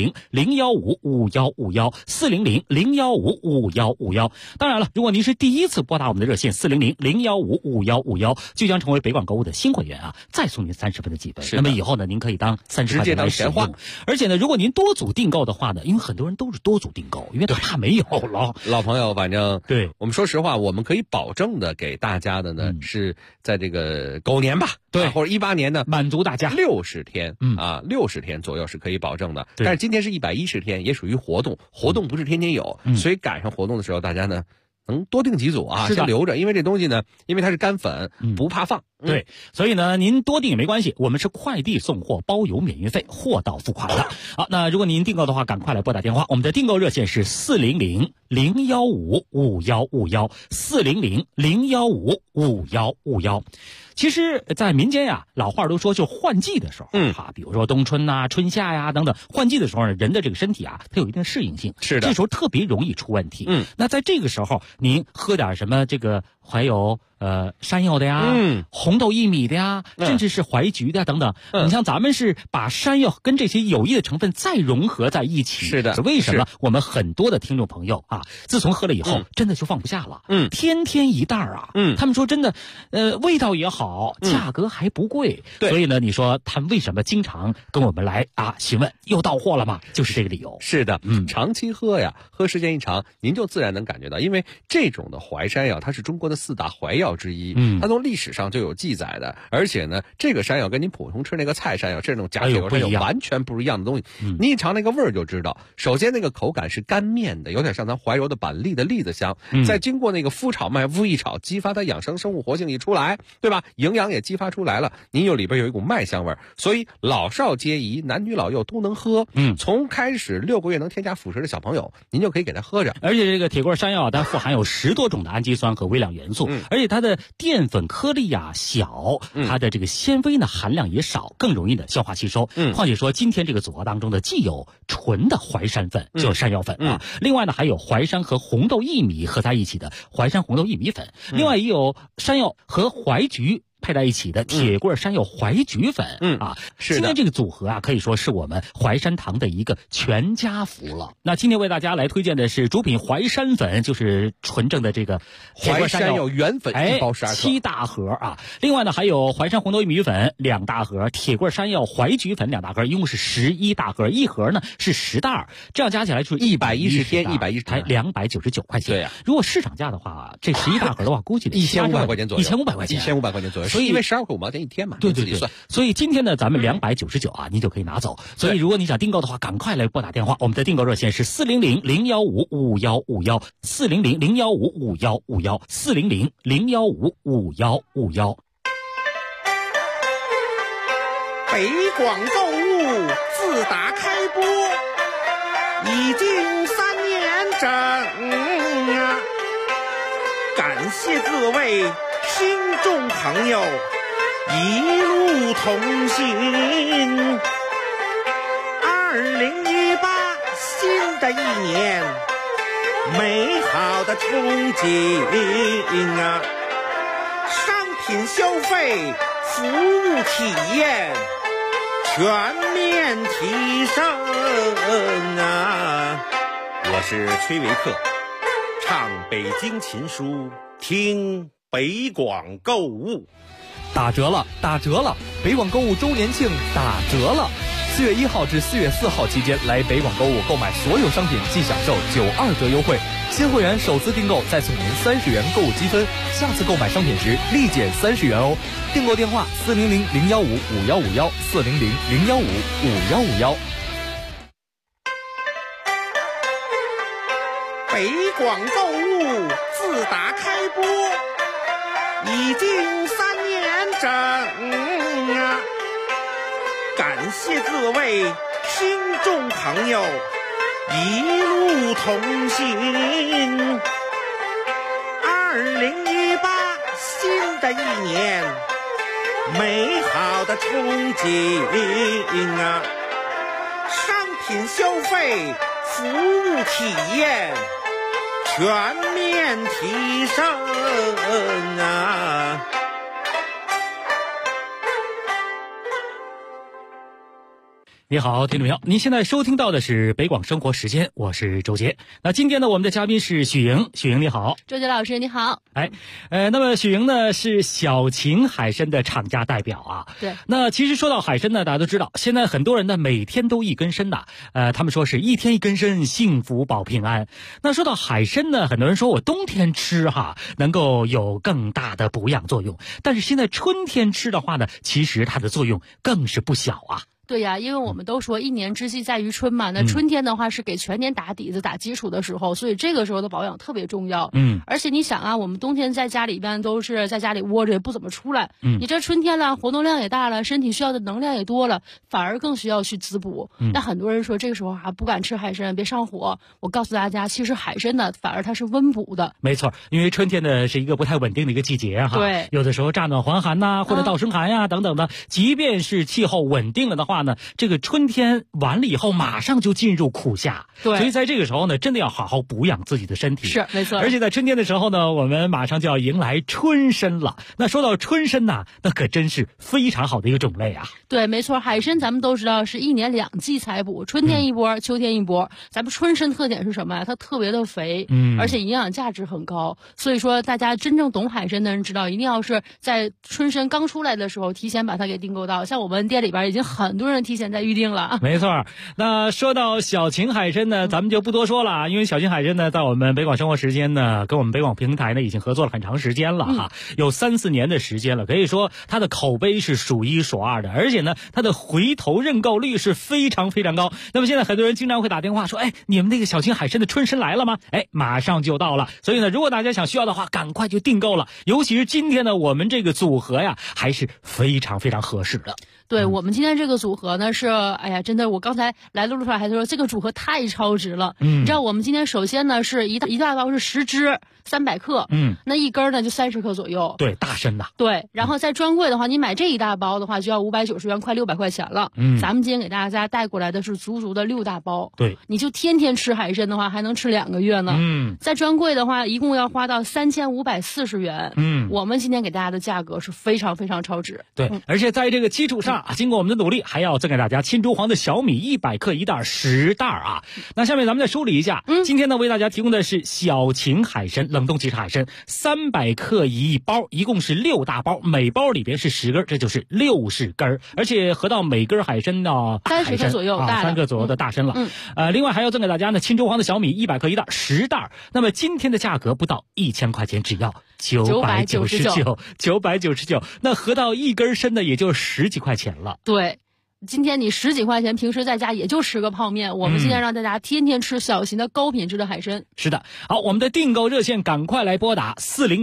400-015-5151，400-015-5151。当然了，如果您是第一次拨打我们的热线400-015-5151，就将成为北广购物的新会员啊，再送您30分的积分。那么以后呢，您可以当30块钱来使用。而且呢，如果您多组订购的话呢，因为很多人都是多组订购，因为他怕没有了。 老朋友，反正对我们说实话，我们可以保证的给大家的呢，是在这个狗年吧， 对， 或者18年呢， 满足大家 60天，60天左右是可以保证的。但是今天是110天，也属于活动不是天天有，所以赶上活动的时候，大家呢能多订几组啊，先留着，因为这东西呢，因为它是干粉，不怕放。 对，所以呢，您多订也没关系，我们是快递送货，包邮免运费，货到付款的。好，那如果您订购的话，赶快来拨打电话，我们的订购热线是400-015-5151，400-015-5151。其实，在民间呀，老话都说，就换季的时候，比如说冬春呐、春夏呀等等，换季的时候呢，人的这个身体啊，它有一定适应性， 是的， 这时候特别容易出问题。那在这个时候，您喝点什么这个还有山药的呀，红豆薏米的呀，甚至是淮菊的等等。你像咱们是把山药跟这些有益的成分再融合在一起。 是的。 为什么我们很多的听众朋友啊，自从喝了以后，真的就放不下了。天天一袋啊。他们说真的，味道也好，价格还不贵。 对。 所以呢，你说他们为什么经常跟我们来询问又到货了吗？就是这个理由。 是的。长期喝时间一长，您就自然能感觉到，因为这种的淮山药，它是中国的4大淮药药之一。它从历史上就有记载的，而且呢，这个山药跟你普通吃那个菜山药这种假血油山药完全不一样的东西。你一尝那个味儿就知道，首先那个口感是干面的，有点像咱怀柔的板栗的栗子香，再经过那个麸炒麦麸一炒，激发它养生生物活性一出来，对吧？营养也激发出来了，您有里边有一股麦香味儿，所以老少皆宜，男女老幼都能喝。从开始6个月能添加辅食的小朋友，您就可以给他喝着。 而且这个铁棍山药它富含有10多种的氨基酸和微量元素，而且它的淀粉颗粒小，它的这个纤维呢含量也少，更容易的消化吸收。况且说今天这个组合当中的既有纯的淮山粉，就是山药粉另外呢还有淮山和红豆薏米合在一起的淮山红豆薏米粉，另外也有山药和淮菊配在一起的铁棍山药淮菊粉是的。今天这个组合可以说是我们淮山堂的一个全家福了。那今天为大家来推荐的是主品淮山粉，就是纯正的这个淮山药原粉1包12克 ，7大盒另外呢还有淮山红豆薏米粉2大盒，铁棍山药淮菊粉2大盒，一共是11大盒，一盒呢是10袋，这样加起来就是 110天110 才299块钱。 对呀， 如果市场价的话，这11大盒的话，估计得 1500块钱左右 ，1500块钱 ，1500块钱左右。所以因为12块5毛钱一天嘛， 对，所以今天呢，咱们299您就可以拿走。所以如果你想订购的话，赶快来拨打电话，我们的订购热线是400-015-5151，400-015-5151，400-015-5151。 北广购物自打开播已经3年整感谢各位听众朋友一路同行。2018新的一年，美好的憧憬商品消费服务体验全面提升我是崔维克，唱北京琴书，听北广购物。 打折了，打折了！北广购物周年庆打折了！4月1号至4月4号期间来北广购物购买所有商品即享受92折优惠，新会员首次订购再送您30元购物积分，下次购买商品时立减30元哦。订购电话400-015-5151，400-015-5151。 北广购物自打开播已经3年整感谢各位听众朋友一路同行。2018新的一年，美好的憧憬商品消费服务体验全面提升你好，听众朋友，您现在收听到的是北广生活时间，我是周杰。那今天呢，我们的嘉宾是许莹，许莹你好。 周杰老师你好。 那么许莹呢是小秦海参的厂家代表对。 那其实说到海参呢，大家都知道，现在很多人呢每天都一根参他们说是一天一根参，幸福保平安。那说到海参呢，很多人说我冬天吃能够有更大的补养作用，但是现在春天吃的话呢，其实它的作用更是不小对呀，因为我们都说一年之计在于春嘛，那春天的话是给全年打底子、打基础的时候，所以这个时候的保养特别重要。而且你想我们冬天在家里一般都是在家里窝着，也不怎么出来。你这春天了，活动量也大了，身体需要的能量也多了，反而更需要去滋补。那很多人说这个时候不敢吃海参，别上火。我告诉大家，其实海参呢，反而它是温补的。 没错，因为春天呢是一个不太稳定的一个季节对， 有的时候乍暖还寒或者倒生寒等等的，即便是气候稳定了的话呢，这个春天完了以后马上就进入苦夏。 对， 所以在这个时候呢，真的要好好补养自己的身体。 是，没错。 而且在春天的时候呢，我们马上就要迎来春参了。那说到春参那可真是非常好的一个种类对，没错，海参咱们都知道是1年2季采补，春天一波，秋天一波。咱们春参特点是什么呀？它特别的肥，而且营养价值很高。所以说大家真正懂海参的人知道，一定要是在春参刚出来的时候提前把它给订购到。像我们店里边已经很多人提前在预定了。 没错，那说到小秦海参呢，咱们就不多说了，因为小秦海参呢，在我们北广生活时间呢，跟我们北广平台呢已经合作了很长时间了哈，有3-4年的时间了，可以说它的口碑是数1数2的，而且呢，它的回头认购率是非常非常高。那么现在很多人经常会打电话说，哎，你们那个小秦海参的春参来了吗？哎，马上就到了。所以呢，如果大家需要的话，赶快就订购了。尤其是今天呢，我们这个组合呀，还是非常非常合适的。 对，我们今天这个组合呢是，哎呀，真的，我刚才来的路上还说这个组合太超值了。你知道我们今天首先呢是一大包是10支，300克，那一根呢就30克左右。 对，大参呐。 对，然后在专柜的话，你买这一大包的话就要590元，快600块钱了。咱们今天给大家带过来的是足足的6大包。 对， 你就天天吃海参的话，还能吃2个月呢。在专柜的话，一共要花到3540元。我们今天给大家的价格是非常非常超值。 对，而且在这个基础上，经过我们的努力，还要赠给大家青州黄的小米100克1袋10袋啊。那下面咱们再梳理一下，今天呢为大家提供的是小秦海参冷冻即食海参300克一包，一共是6大包，每包里边是10根，这就是60根，而且合到每根海参呢 30克左右 ，3克左右的大参了。另外还要赠给大家呢青州黄的小米100克1袋10袋。那么今天的价格不到1000块钱，只要999，那合到一根参呢也就10几块钱了。 对，今天你10几块钱，平时在家也就吃个泡面。我们今天让大家天天吃小秦的高品质的海参。 是的，好，我们的订购热线赶快来拨打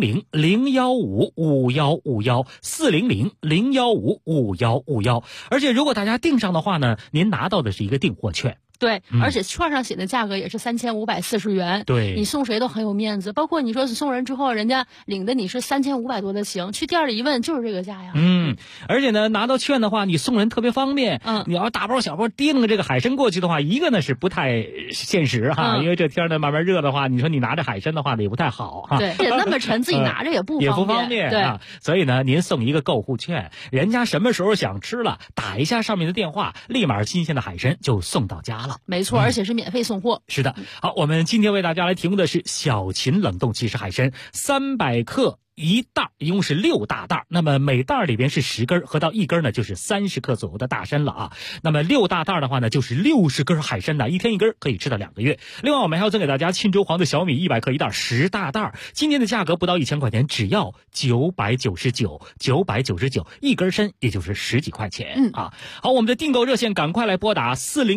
400-015-5151，400-015-5151。而且如果大家订上的话呢，您拿到的是一个订货券。 对，而且券上写的价格也是3540元。 对， 你送谁都很有面子，包括你说是送人之后，人家领的你是3500多的行，去店里一问就是这个价呀。 而且呢，拿到券的话，你送人特别方便。你要大包小包拎着这个海参过去的话，一个呢是不太现实哈，因为这天呢慢慢热的话，你说你拿着海参的话呢也不太好哈。 对，那么沉，自己拿着也不方便。对啊，所以呢，您送一个购物券，人家什么时候想吃了，打一下上面的电话，立马新鲜的海参就送到家了。 没错，而且是免费送货。 是的，好，我们今天为大家来提供的是小秦冷冻即食海参300克1袋，一共是6大袋，那么每袋里边是10根，合到一根呢就是30克左右的大参了啊。那么6大袋的话呢，就是60根海参的，一天一根，可以吃到2个月。另外我们还要赠给大家青州黄的小米100克1袋10大袋，今天的价格不到1000块钱，只要999，一根参也就是10几块钱啊。好，我们的订购热线赶快来拨打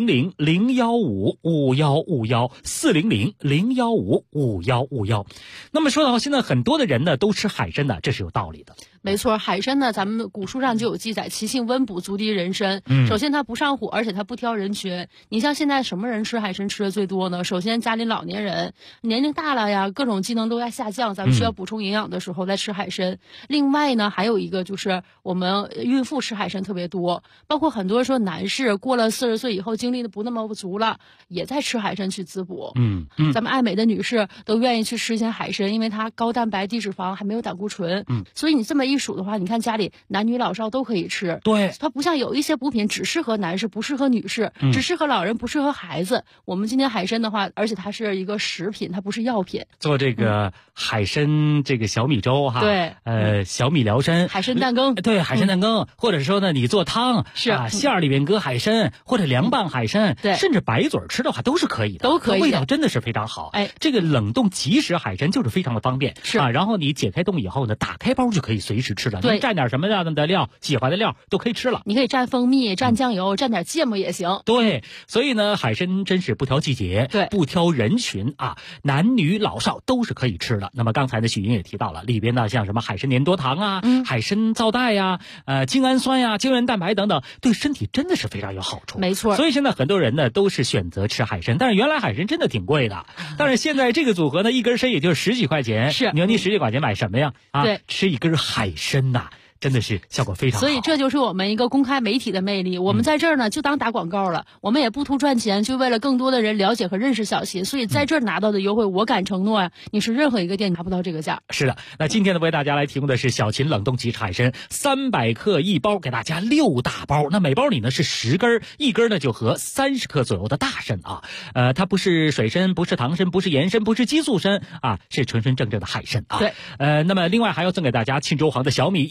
400-015-5151，400-015-5151。那么说到现在很多的人呢都吃海参的，这是有道理的。 没错，海参呢，咱们古书上就有记载，其性温补，足敌人参。首先它不上火，而且它不挑人群。你像现在什么人吃海参吃的最多呢？首先家里老年人，年龄大了呀，各种机能都在下降，咱们需要补充营养的时候再吃海参。另外呢，还有一个就是我们孕妇吃海参特别多，包括很多说男士过了40岁以后精力的不那么足了，也在吃海参去滋补。咱们爱美的女士都愿意去吃一些海参，因为它高蛋白低脂肪，还没有胆固醇。所以你这么一数的话，你看家里男女老少都可以吃。 对， 它不像有一些补品只适合男士不适合女士，只适合老人不适合孩子。我们今天海参的话，而且它是一个食品，它不是药品。 做这个海参这个小米粥哈， 对， 小米辽参， 海参蛋羹， 对，海参蛋羹，或者说呢你做汤是馅儿里面搁海参，或者凉拌海参， 对， 甚至白嘴吃的话都是可以的， 都可以， 味道真的是非常好。这个冷冻即食海参就是非常的方便， 是然后你解开冻以后呢，打开包就可以随时吃了。 对， 你蘸点什么样的料，喜欢的料都可以吃了。 你可以蘸蜂蜜，蘸酱油，蘸点芥末也行。 对，所以呢，海参真是不挑季节， 对， 不挑人群啊，男女老少都是可以吃的。那么刚才呢，许莹也提到了里边呢，像什么海参粘多糖啊，海参皂带呀，精氨酸呀，胶原蛋白等等，对身体真的是非常有好处。 没错， 所以现在很多人呢都是选择吃海参，但是原来海参真的挺贵的，但是现在这个组合呢，一根参也就10几块钱。 是， 你说你10几块钱买什么呀？ 对， 吃一根海参呐。真的是效果非常好， 所以这就是我们一个公开媒体的魅力。我们在这儿呢就当打广告了，我们也不图赚钱，就为了更多的人了解和认识小秦。所以在这儿拿到的优惠，我敢承诺呀，你是任何一个店拿不到这个价。 是的，那今天呢为大家来提供的是小秦冷冻即食海参300克一包，给大家6大包。那每包里呢是10根，一根呢就合30克左右的大参啊。它不是水参，不是糖参，不是盐参，不是激素参啊，是纯纯正正的海参啊。 对。 那么另外还要赠给大家庆州行的小米100克1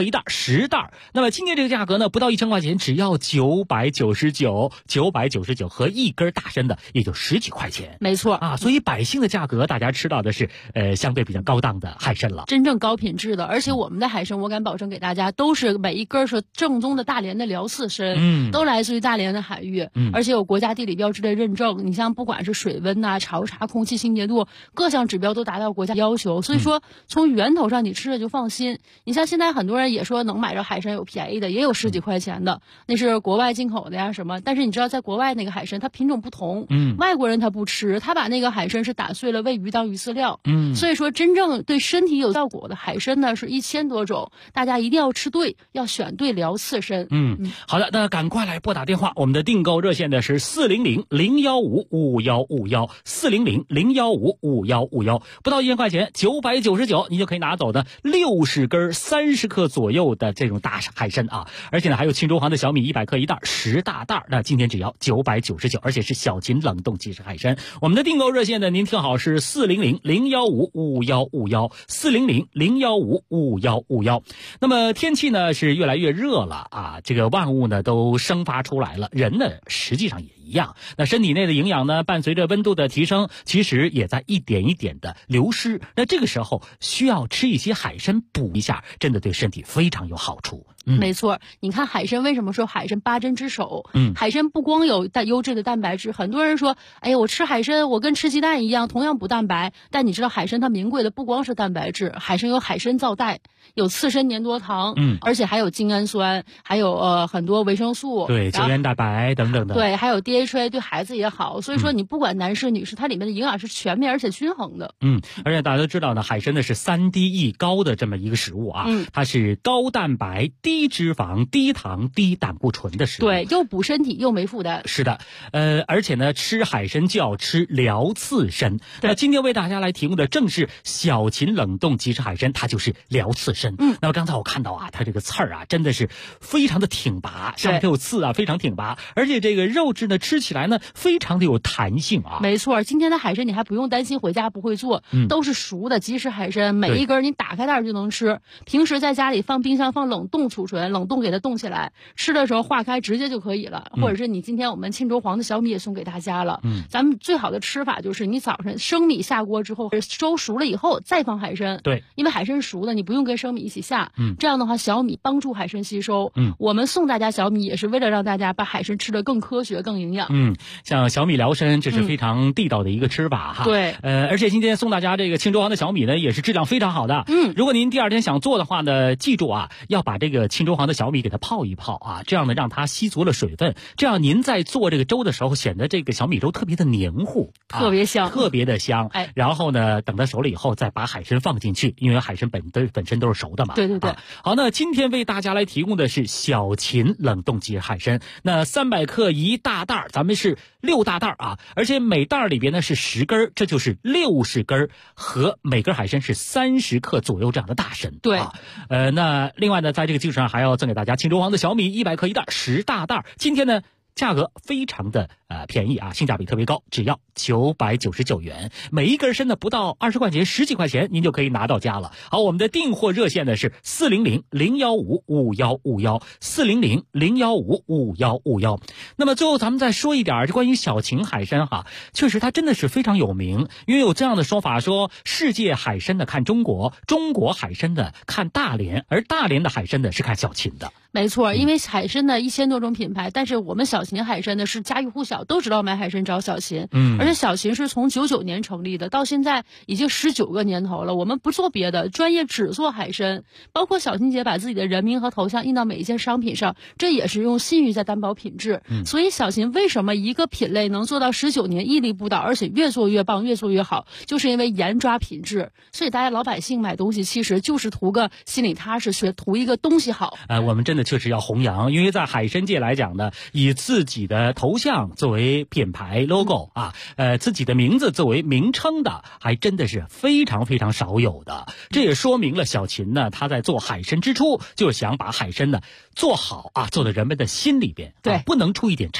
一袋10袋。那么今天这个价格呢，不到1000块钱，只要999，999和一根大参的也就10几块钱。 没错啊，所以百姓的价格，大家吃到的是相对比较高档的海参了， 真正高品质的。而且我们的海参，我敢保证给大家，都是每一根是正宗的大连的辽刺参，都来自于大连的海域，而且有国家地理标志的认证。你像不管是水温啊、潮茶、空气清洁度，各项指标都达到国家要求。所以说，从源头上你吃了就放心。你像现在很多人也说能买着海参，有便宜的，也有10几块钱的，那是国外进口的呀什么。但是你知道，在国外那个海参它品种不同，外国人他不吃，他把那个海参是打碎了喂鱼当鱼饲料，所以说真正对身体有效果的海参呢是1000多种，大家一定要吃对，要选对辽刺参。 好的，那赶快来拨打电话，我们的订购热线的是400-015-5151，400-015-5151，不到1000块钱，999，你就可以拿走的60根30克左右的这种大海参啊！而且呢，还有庆州行的小米100克一袋10大袋，那今天只要999，而且是小秦冷冻即食海参。我们的订购热线呢，您听好是400-015-5151，400-015-5151。那么天气呢是越来越热了啊，这个万物呢都生发出来了，人呢实际上也一样。那身体内的营养呢，伴随着温度的提升，其实也在一点一点的流失。那这个时候需要吃一些海参补一下，真的对身体非常有好处。 没错，你看海参为什么说海参8珍之首？海参不光有优质的蛋白质，很多人说，哎呀，我吃海参，我跟吃鸡蛋一样，同样补蛋白。但你知道海参它名贵的不光是蛋白质，海参有海参皂苷，有刺参粘多糖，而且还有精氨酸，还有很多维生素， 对，胶原蛋白等等的， 对，还有 DHA， 对孩子也好。所以说你不管男士女士，它里面的营养是全面而且均衡的。 而且大家都知道呢，海参呢是3D高的这么一个食物啊，它是高蛋白、低脂肪、低糖、低胆固醇的食物， 对，又补身体又没负担。 是的，而且呢，吃海参就要吃辽刺参。那今天为大家来提供的正是小秦冷冻即食海参，它就是辽刺参。那么刚才我看到啊，它这个刺儿啊，真的是非常的挺拔，上面有刺啊，非常挺拔，而且这个肉质呢，吃起来呢，非常的有弹性啊。 没错，今天的海参你还不用担心回家不会做，都是熟的即食海参，每一根你打开袋就能吃。平时在家里放冰箱放冷冻储存，冷冻给它冻起来，吃的时候化开直接就可以了。或者是你今天我们庆州黄的小米也送给大家了。咱们最好的吃法就是你早上生米下锅之后，粥熟了以后再放海参。 对， 因为海参熟的，你不用跟生米一起下。这样的话小米帮助海参吸收。我们送大家小米也是为了让大家把海参吃得更科学、更营养。 像小米辽参，这是非常地道的一个吃法哈。 对， 而且今天送大家这个庆州行的小米呢，也是质量非常好的。如果您第二天想做的话呢，记住啊，要把这个庆州行的小米给它泡一泡啊，这样呢让它吸足了水分，这样您在做这个粥的时候，显得这个小米粥特别的黏糊， 特别香， 特别的香。然后呢，等它熟了以后，再把海参放进去，因为海参本身都是熟的嘛。 对。 好，那今天为大家来提供的是小秦冷冻即食海参，那300克一大袋，咱们是6大袋啊，而且每袋里边呢是10根，这就是60根，和每根海参是30克左右这样的大参。 对， 那另外呢，在这个基础上还要赠给大家庆州行的小米100克一袋10大袋，今天呢价格非常的便宜啊，性价比特别高，只要999元，每一根参呢不到20块钱，10几块钱您就可以拿到家了。好，我们的订货热线呢是400-015-5151，400-015-5151。那么最后咱们再说一点就关于小秦海参哈，确实它真的是非常有名，因为有这样的说法说，世界海参的看中国，中国海参的看大连，而大连的海参的是看小秦的。 没错，因为海参呢1000多种品牌，但是我们小秦海参呢是家喻户晓，都知道买海参找小秦。而且小秦是从99年成立的，到现在已经19个年头了。我们不做别的，专业只做海参，包括小秦姐把自己的人名和头像印到每一件商品上，这也是用信誉在担保品质。所以小秦为什么一个品类能做到19年屹立不倒，而且越做越棒，越做越好，就是因为严抓品质。所以大家老百姓买东西其实就是图个心里踏实，图一个东西好。 我们真的确实要弘扬，因为在海参界来讲呢，以自己的头像作为品牌 logo 啊，自己的名字作为名称的，还真的是非常非常少有的。这也说明了小秦呢，他在做海参之初，就想把海参呢做好啊，做到人们的心里边， 对， 不能出一点差错。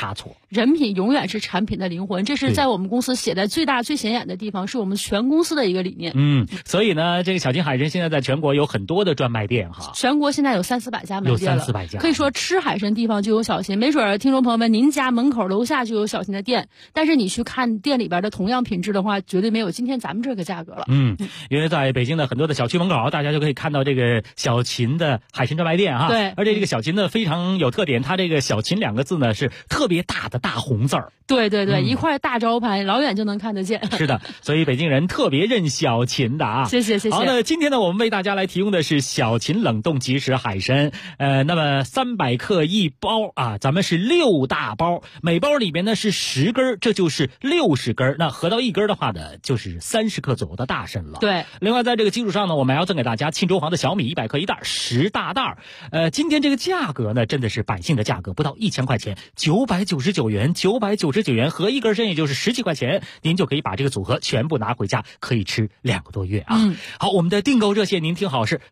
人品永远是产品的灵魂，这是在我们公司写在最大最显眼的地方，是我们全公司的一个理念。 所以呢，这个小秦海参现在在全国有很多的专卖店哈， 全国现在有300-400家门店了， 有300-400家， 可以说吃海参地方就有小秦，没准听众朋友们您家门口楼下就有小秦的店，但是你去看店里边的同样品质的话，绝对没有今天咱们这个价格了。 因为在北京的很多的小区门口，大家就可以看到这个小秦的海参专卖店哈。 对， 而且这个小秦呢非常有特点，它这个小秦2个字呢是特别大的大红字儿。 对，一块大招牌，老远就能看得见。 是的，所以北京人特别认小秦的啊。 谢谢。 好，那今天呢，我们为大家来提供的是小秦冷冻即食海参，那么300克一包啊，咱们是6大包，每包里边呢是10根，这就是60根，那合到1根的话呢，就是30克左右的大参了。 对。 另外在这个基础上呢，我们还要赠给大家沁州黄的小米100克1袋，10大袋。今天这个价格呢，真的是百姓的价格，不到1000块钱，999元，999元，合1根参也就是17块钱，您就可以把这个组合全部拿回家，可以吃2个多月啊。好，我们的订购热线您听好，是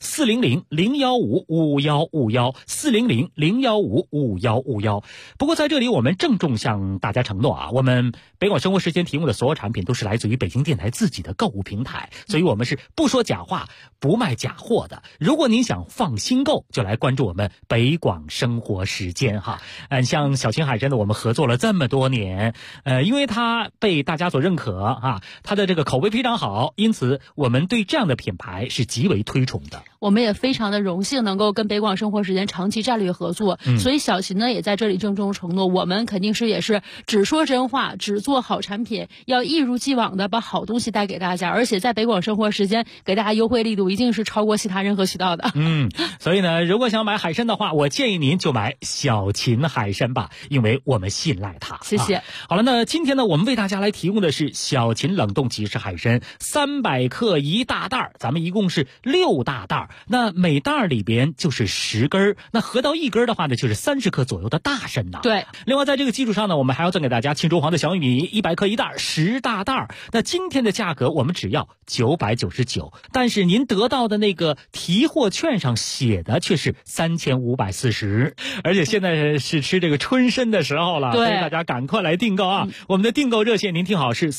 400-015-5151，400-015-5151。不过在这里我们郑重向大家承诺啊，我们北广生活时间提供的所有产品都是来自于北京电台自己的购物平台，所以我们是不说假话，不卖假货的。如果您想放心购，就来关注我们北广生活时间哈。像小秦海参的我们合作了这么多年，因为它被大家所认可啊，它的这个口碑非常好，因此我们对这样的品牌是极为推崇的。 我们也非常的荣幸能够跟北广生活时间长期战略合作，所以小秦呢也在这里郑重承诺，我们肯定是也是只说真话，只做好产品，要一如既往的把好东西带给大家，而且在北广生活时间给大家优惠力度一定是超过其他任何渠道的。 所以呢，如果想买海参的话，我建议您就买小秦海参吧，因为我们信赖它。 谢谢。 好了，那今天呢，我们为大家来提供的是小秦冷冻即食海参300克1大袋，咱们一共是6大袋，那每袋里边就是10根，那合到1根的话呢，就是30克左右的大参呐。 对。 另外在这个基础上呢，我们还要赠给大家沁州黄的小米100克1袋，10大袋。那今天的价格我们只要999，但是您得到的那个提货券上写的却是3540，而且现在是吃这个春参的时候了，所以大家赶快来订购啊！我们的订购热线您听好，是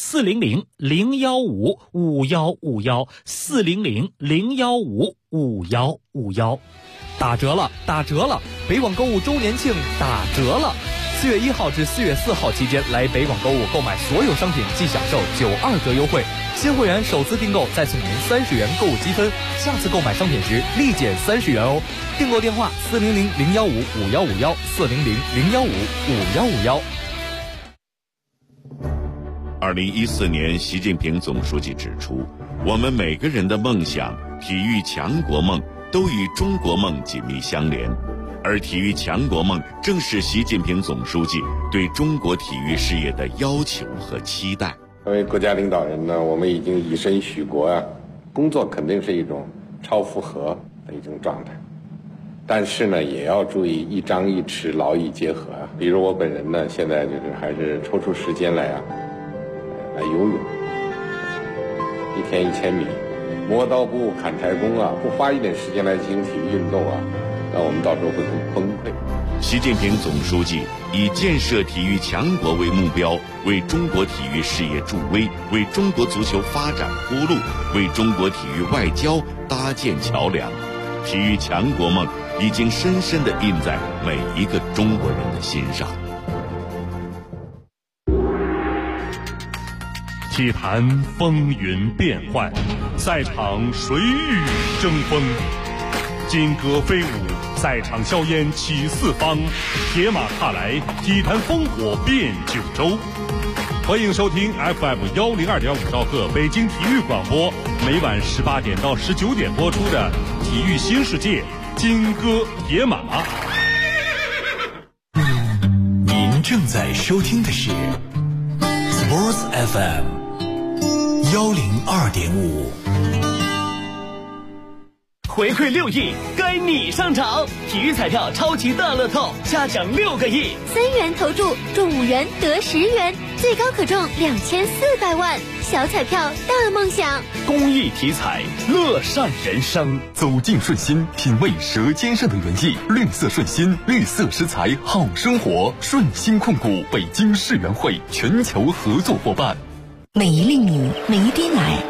400-015-5151，400-015-5151。 打折了！北广购物周年庆打折了！4月1号至4月4号期间来北广购物购买所有商品即享受92折优惠，新会员首次订购再送您30元购物积分，下次购买商品时立减30元哦。订购电话400-015-5151，400-015-5151。 2014年，习近平总书记指出，我们每个人的梦想、体育强国梦都与中国梦紧密相连，而体育强国梦正是习近平总书记对中国体育事业的要求和期待。 作为国家领导人呢，我们已经以身许国啊，工作肯定是一种超负荷的一种状态，但是呢，也要注意一张一弛，劳逸结合啊。比如我本人呢，现在就是还是抽出时间来游泳，1天1000米，磨刀不误砍柴工啊，不花一点时间来进行体育运动啊，那我们到时候会很崩溃。 习近平总书记以建设体育强国为目标，为中国体育事业助威，为中国足球发展铺路，为中国体育外交搭建桥梁。体育强国梦已经深深地印在每一个中国人的心上。 体坛风云变幻，赛场谁与争锋？金戈飞舞，赛场硝烟起四方，铁马踏来，体坛烽火遍九州。欢迎收听 FM102.5兆赫北京体育广播，每晚18点到19点播出的《体育新世界》金戈铁马。 您正在收听的是 Sports FM102.5。 回馈6亿，该你上场。体育彩票超级大乐透，下奖6个亿 ，3元投注中5元得10元，最高可中2400万。小彩票大梦想， 公益体彩，乐善人生。 走进顺心，品味舌尖上的原意。绿色顺心，绿色食材好生活。顺心控股北京世园会全球合作伙伴。 每一粒米，每一滴奶。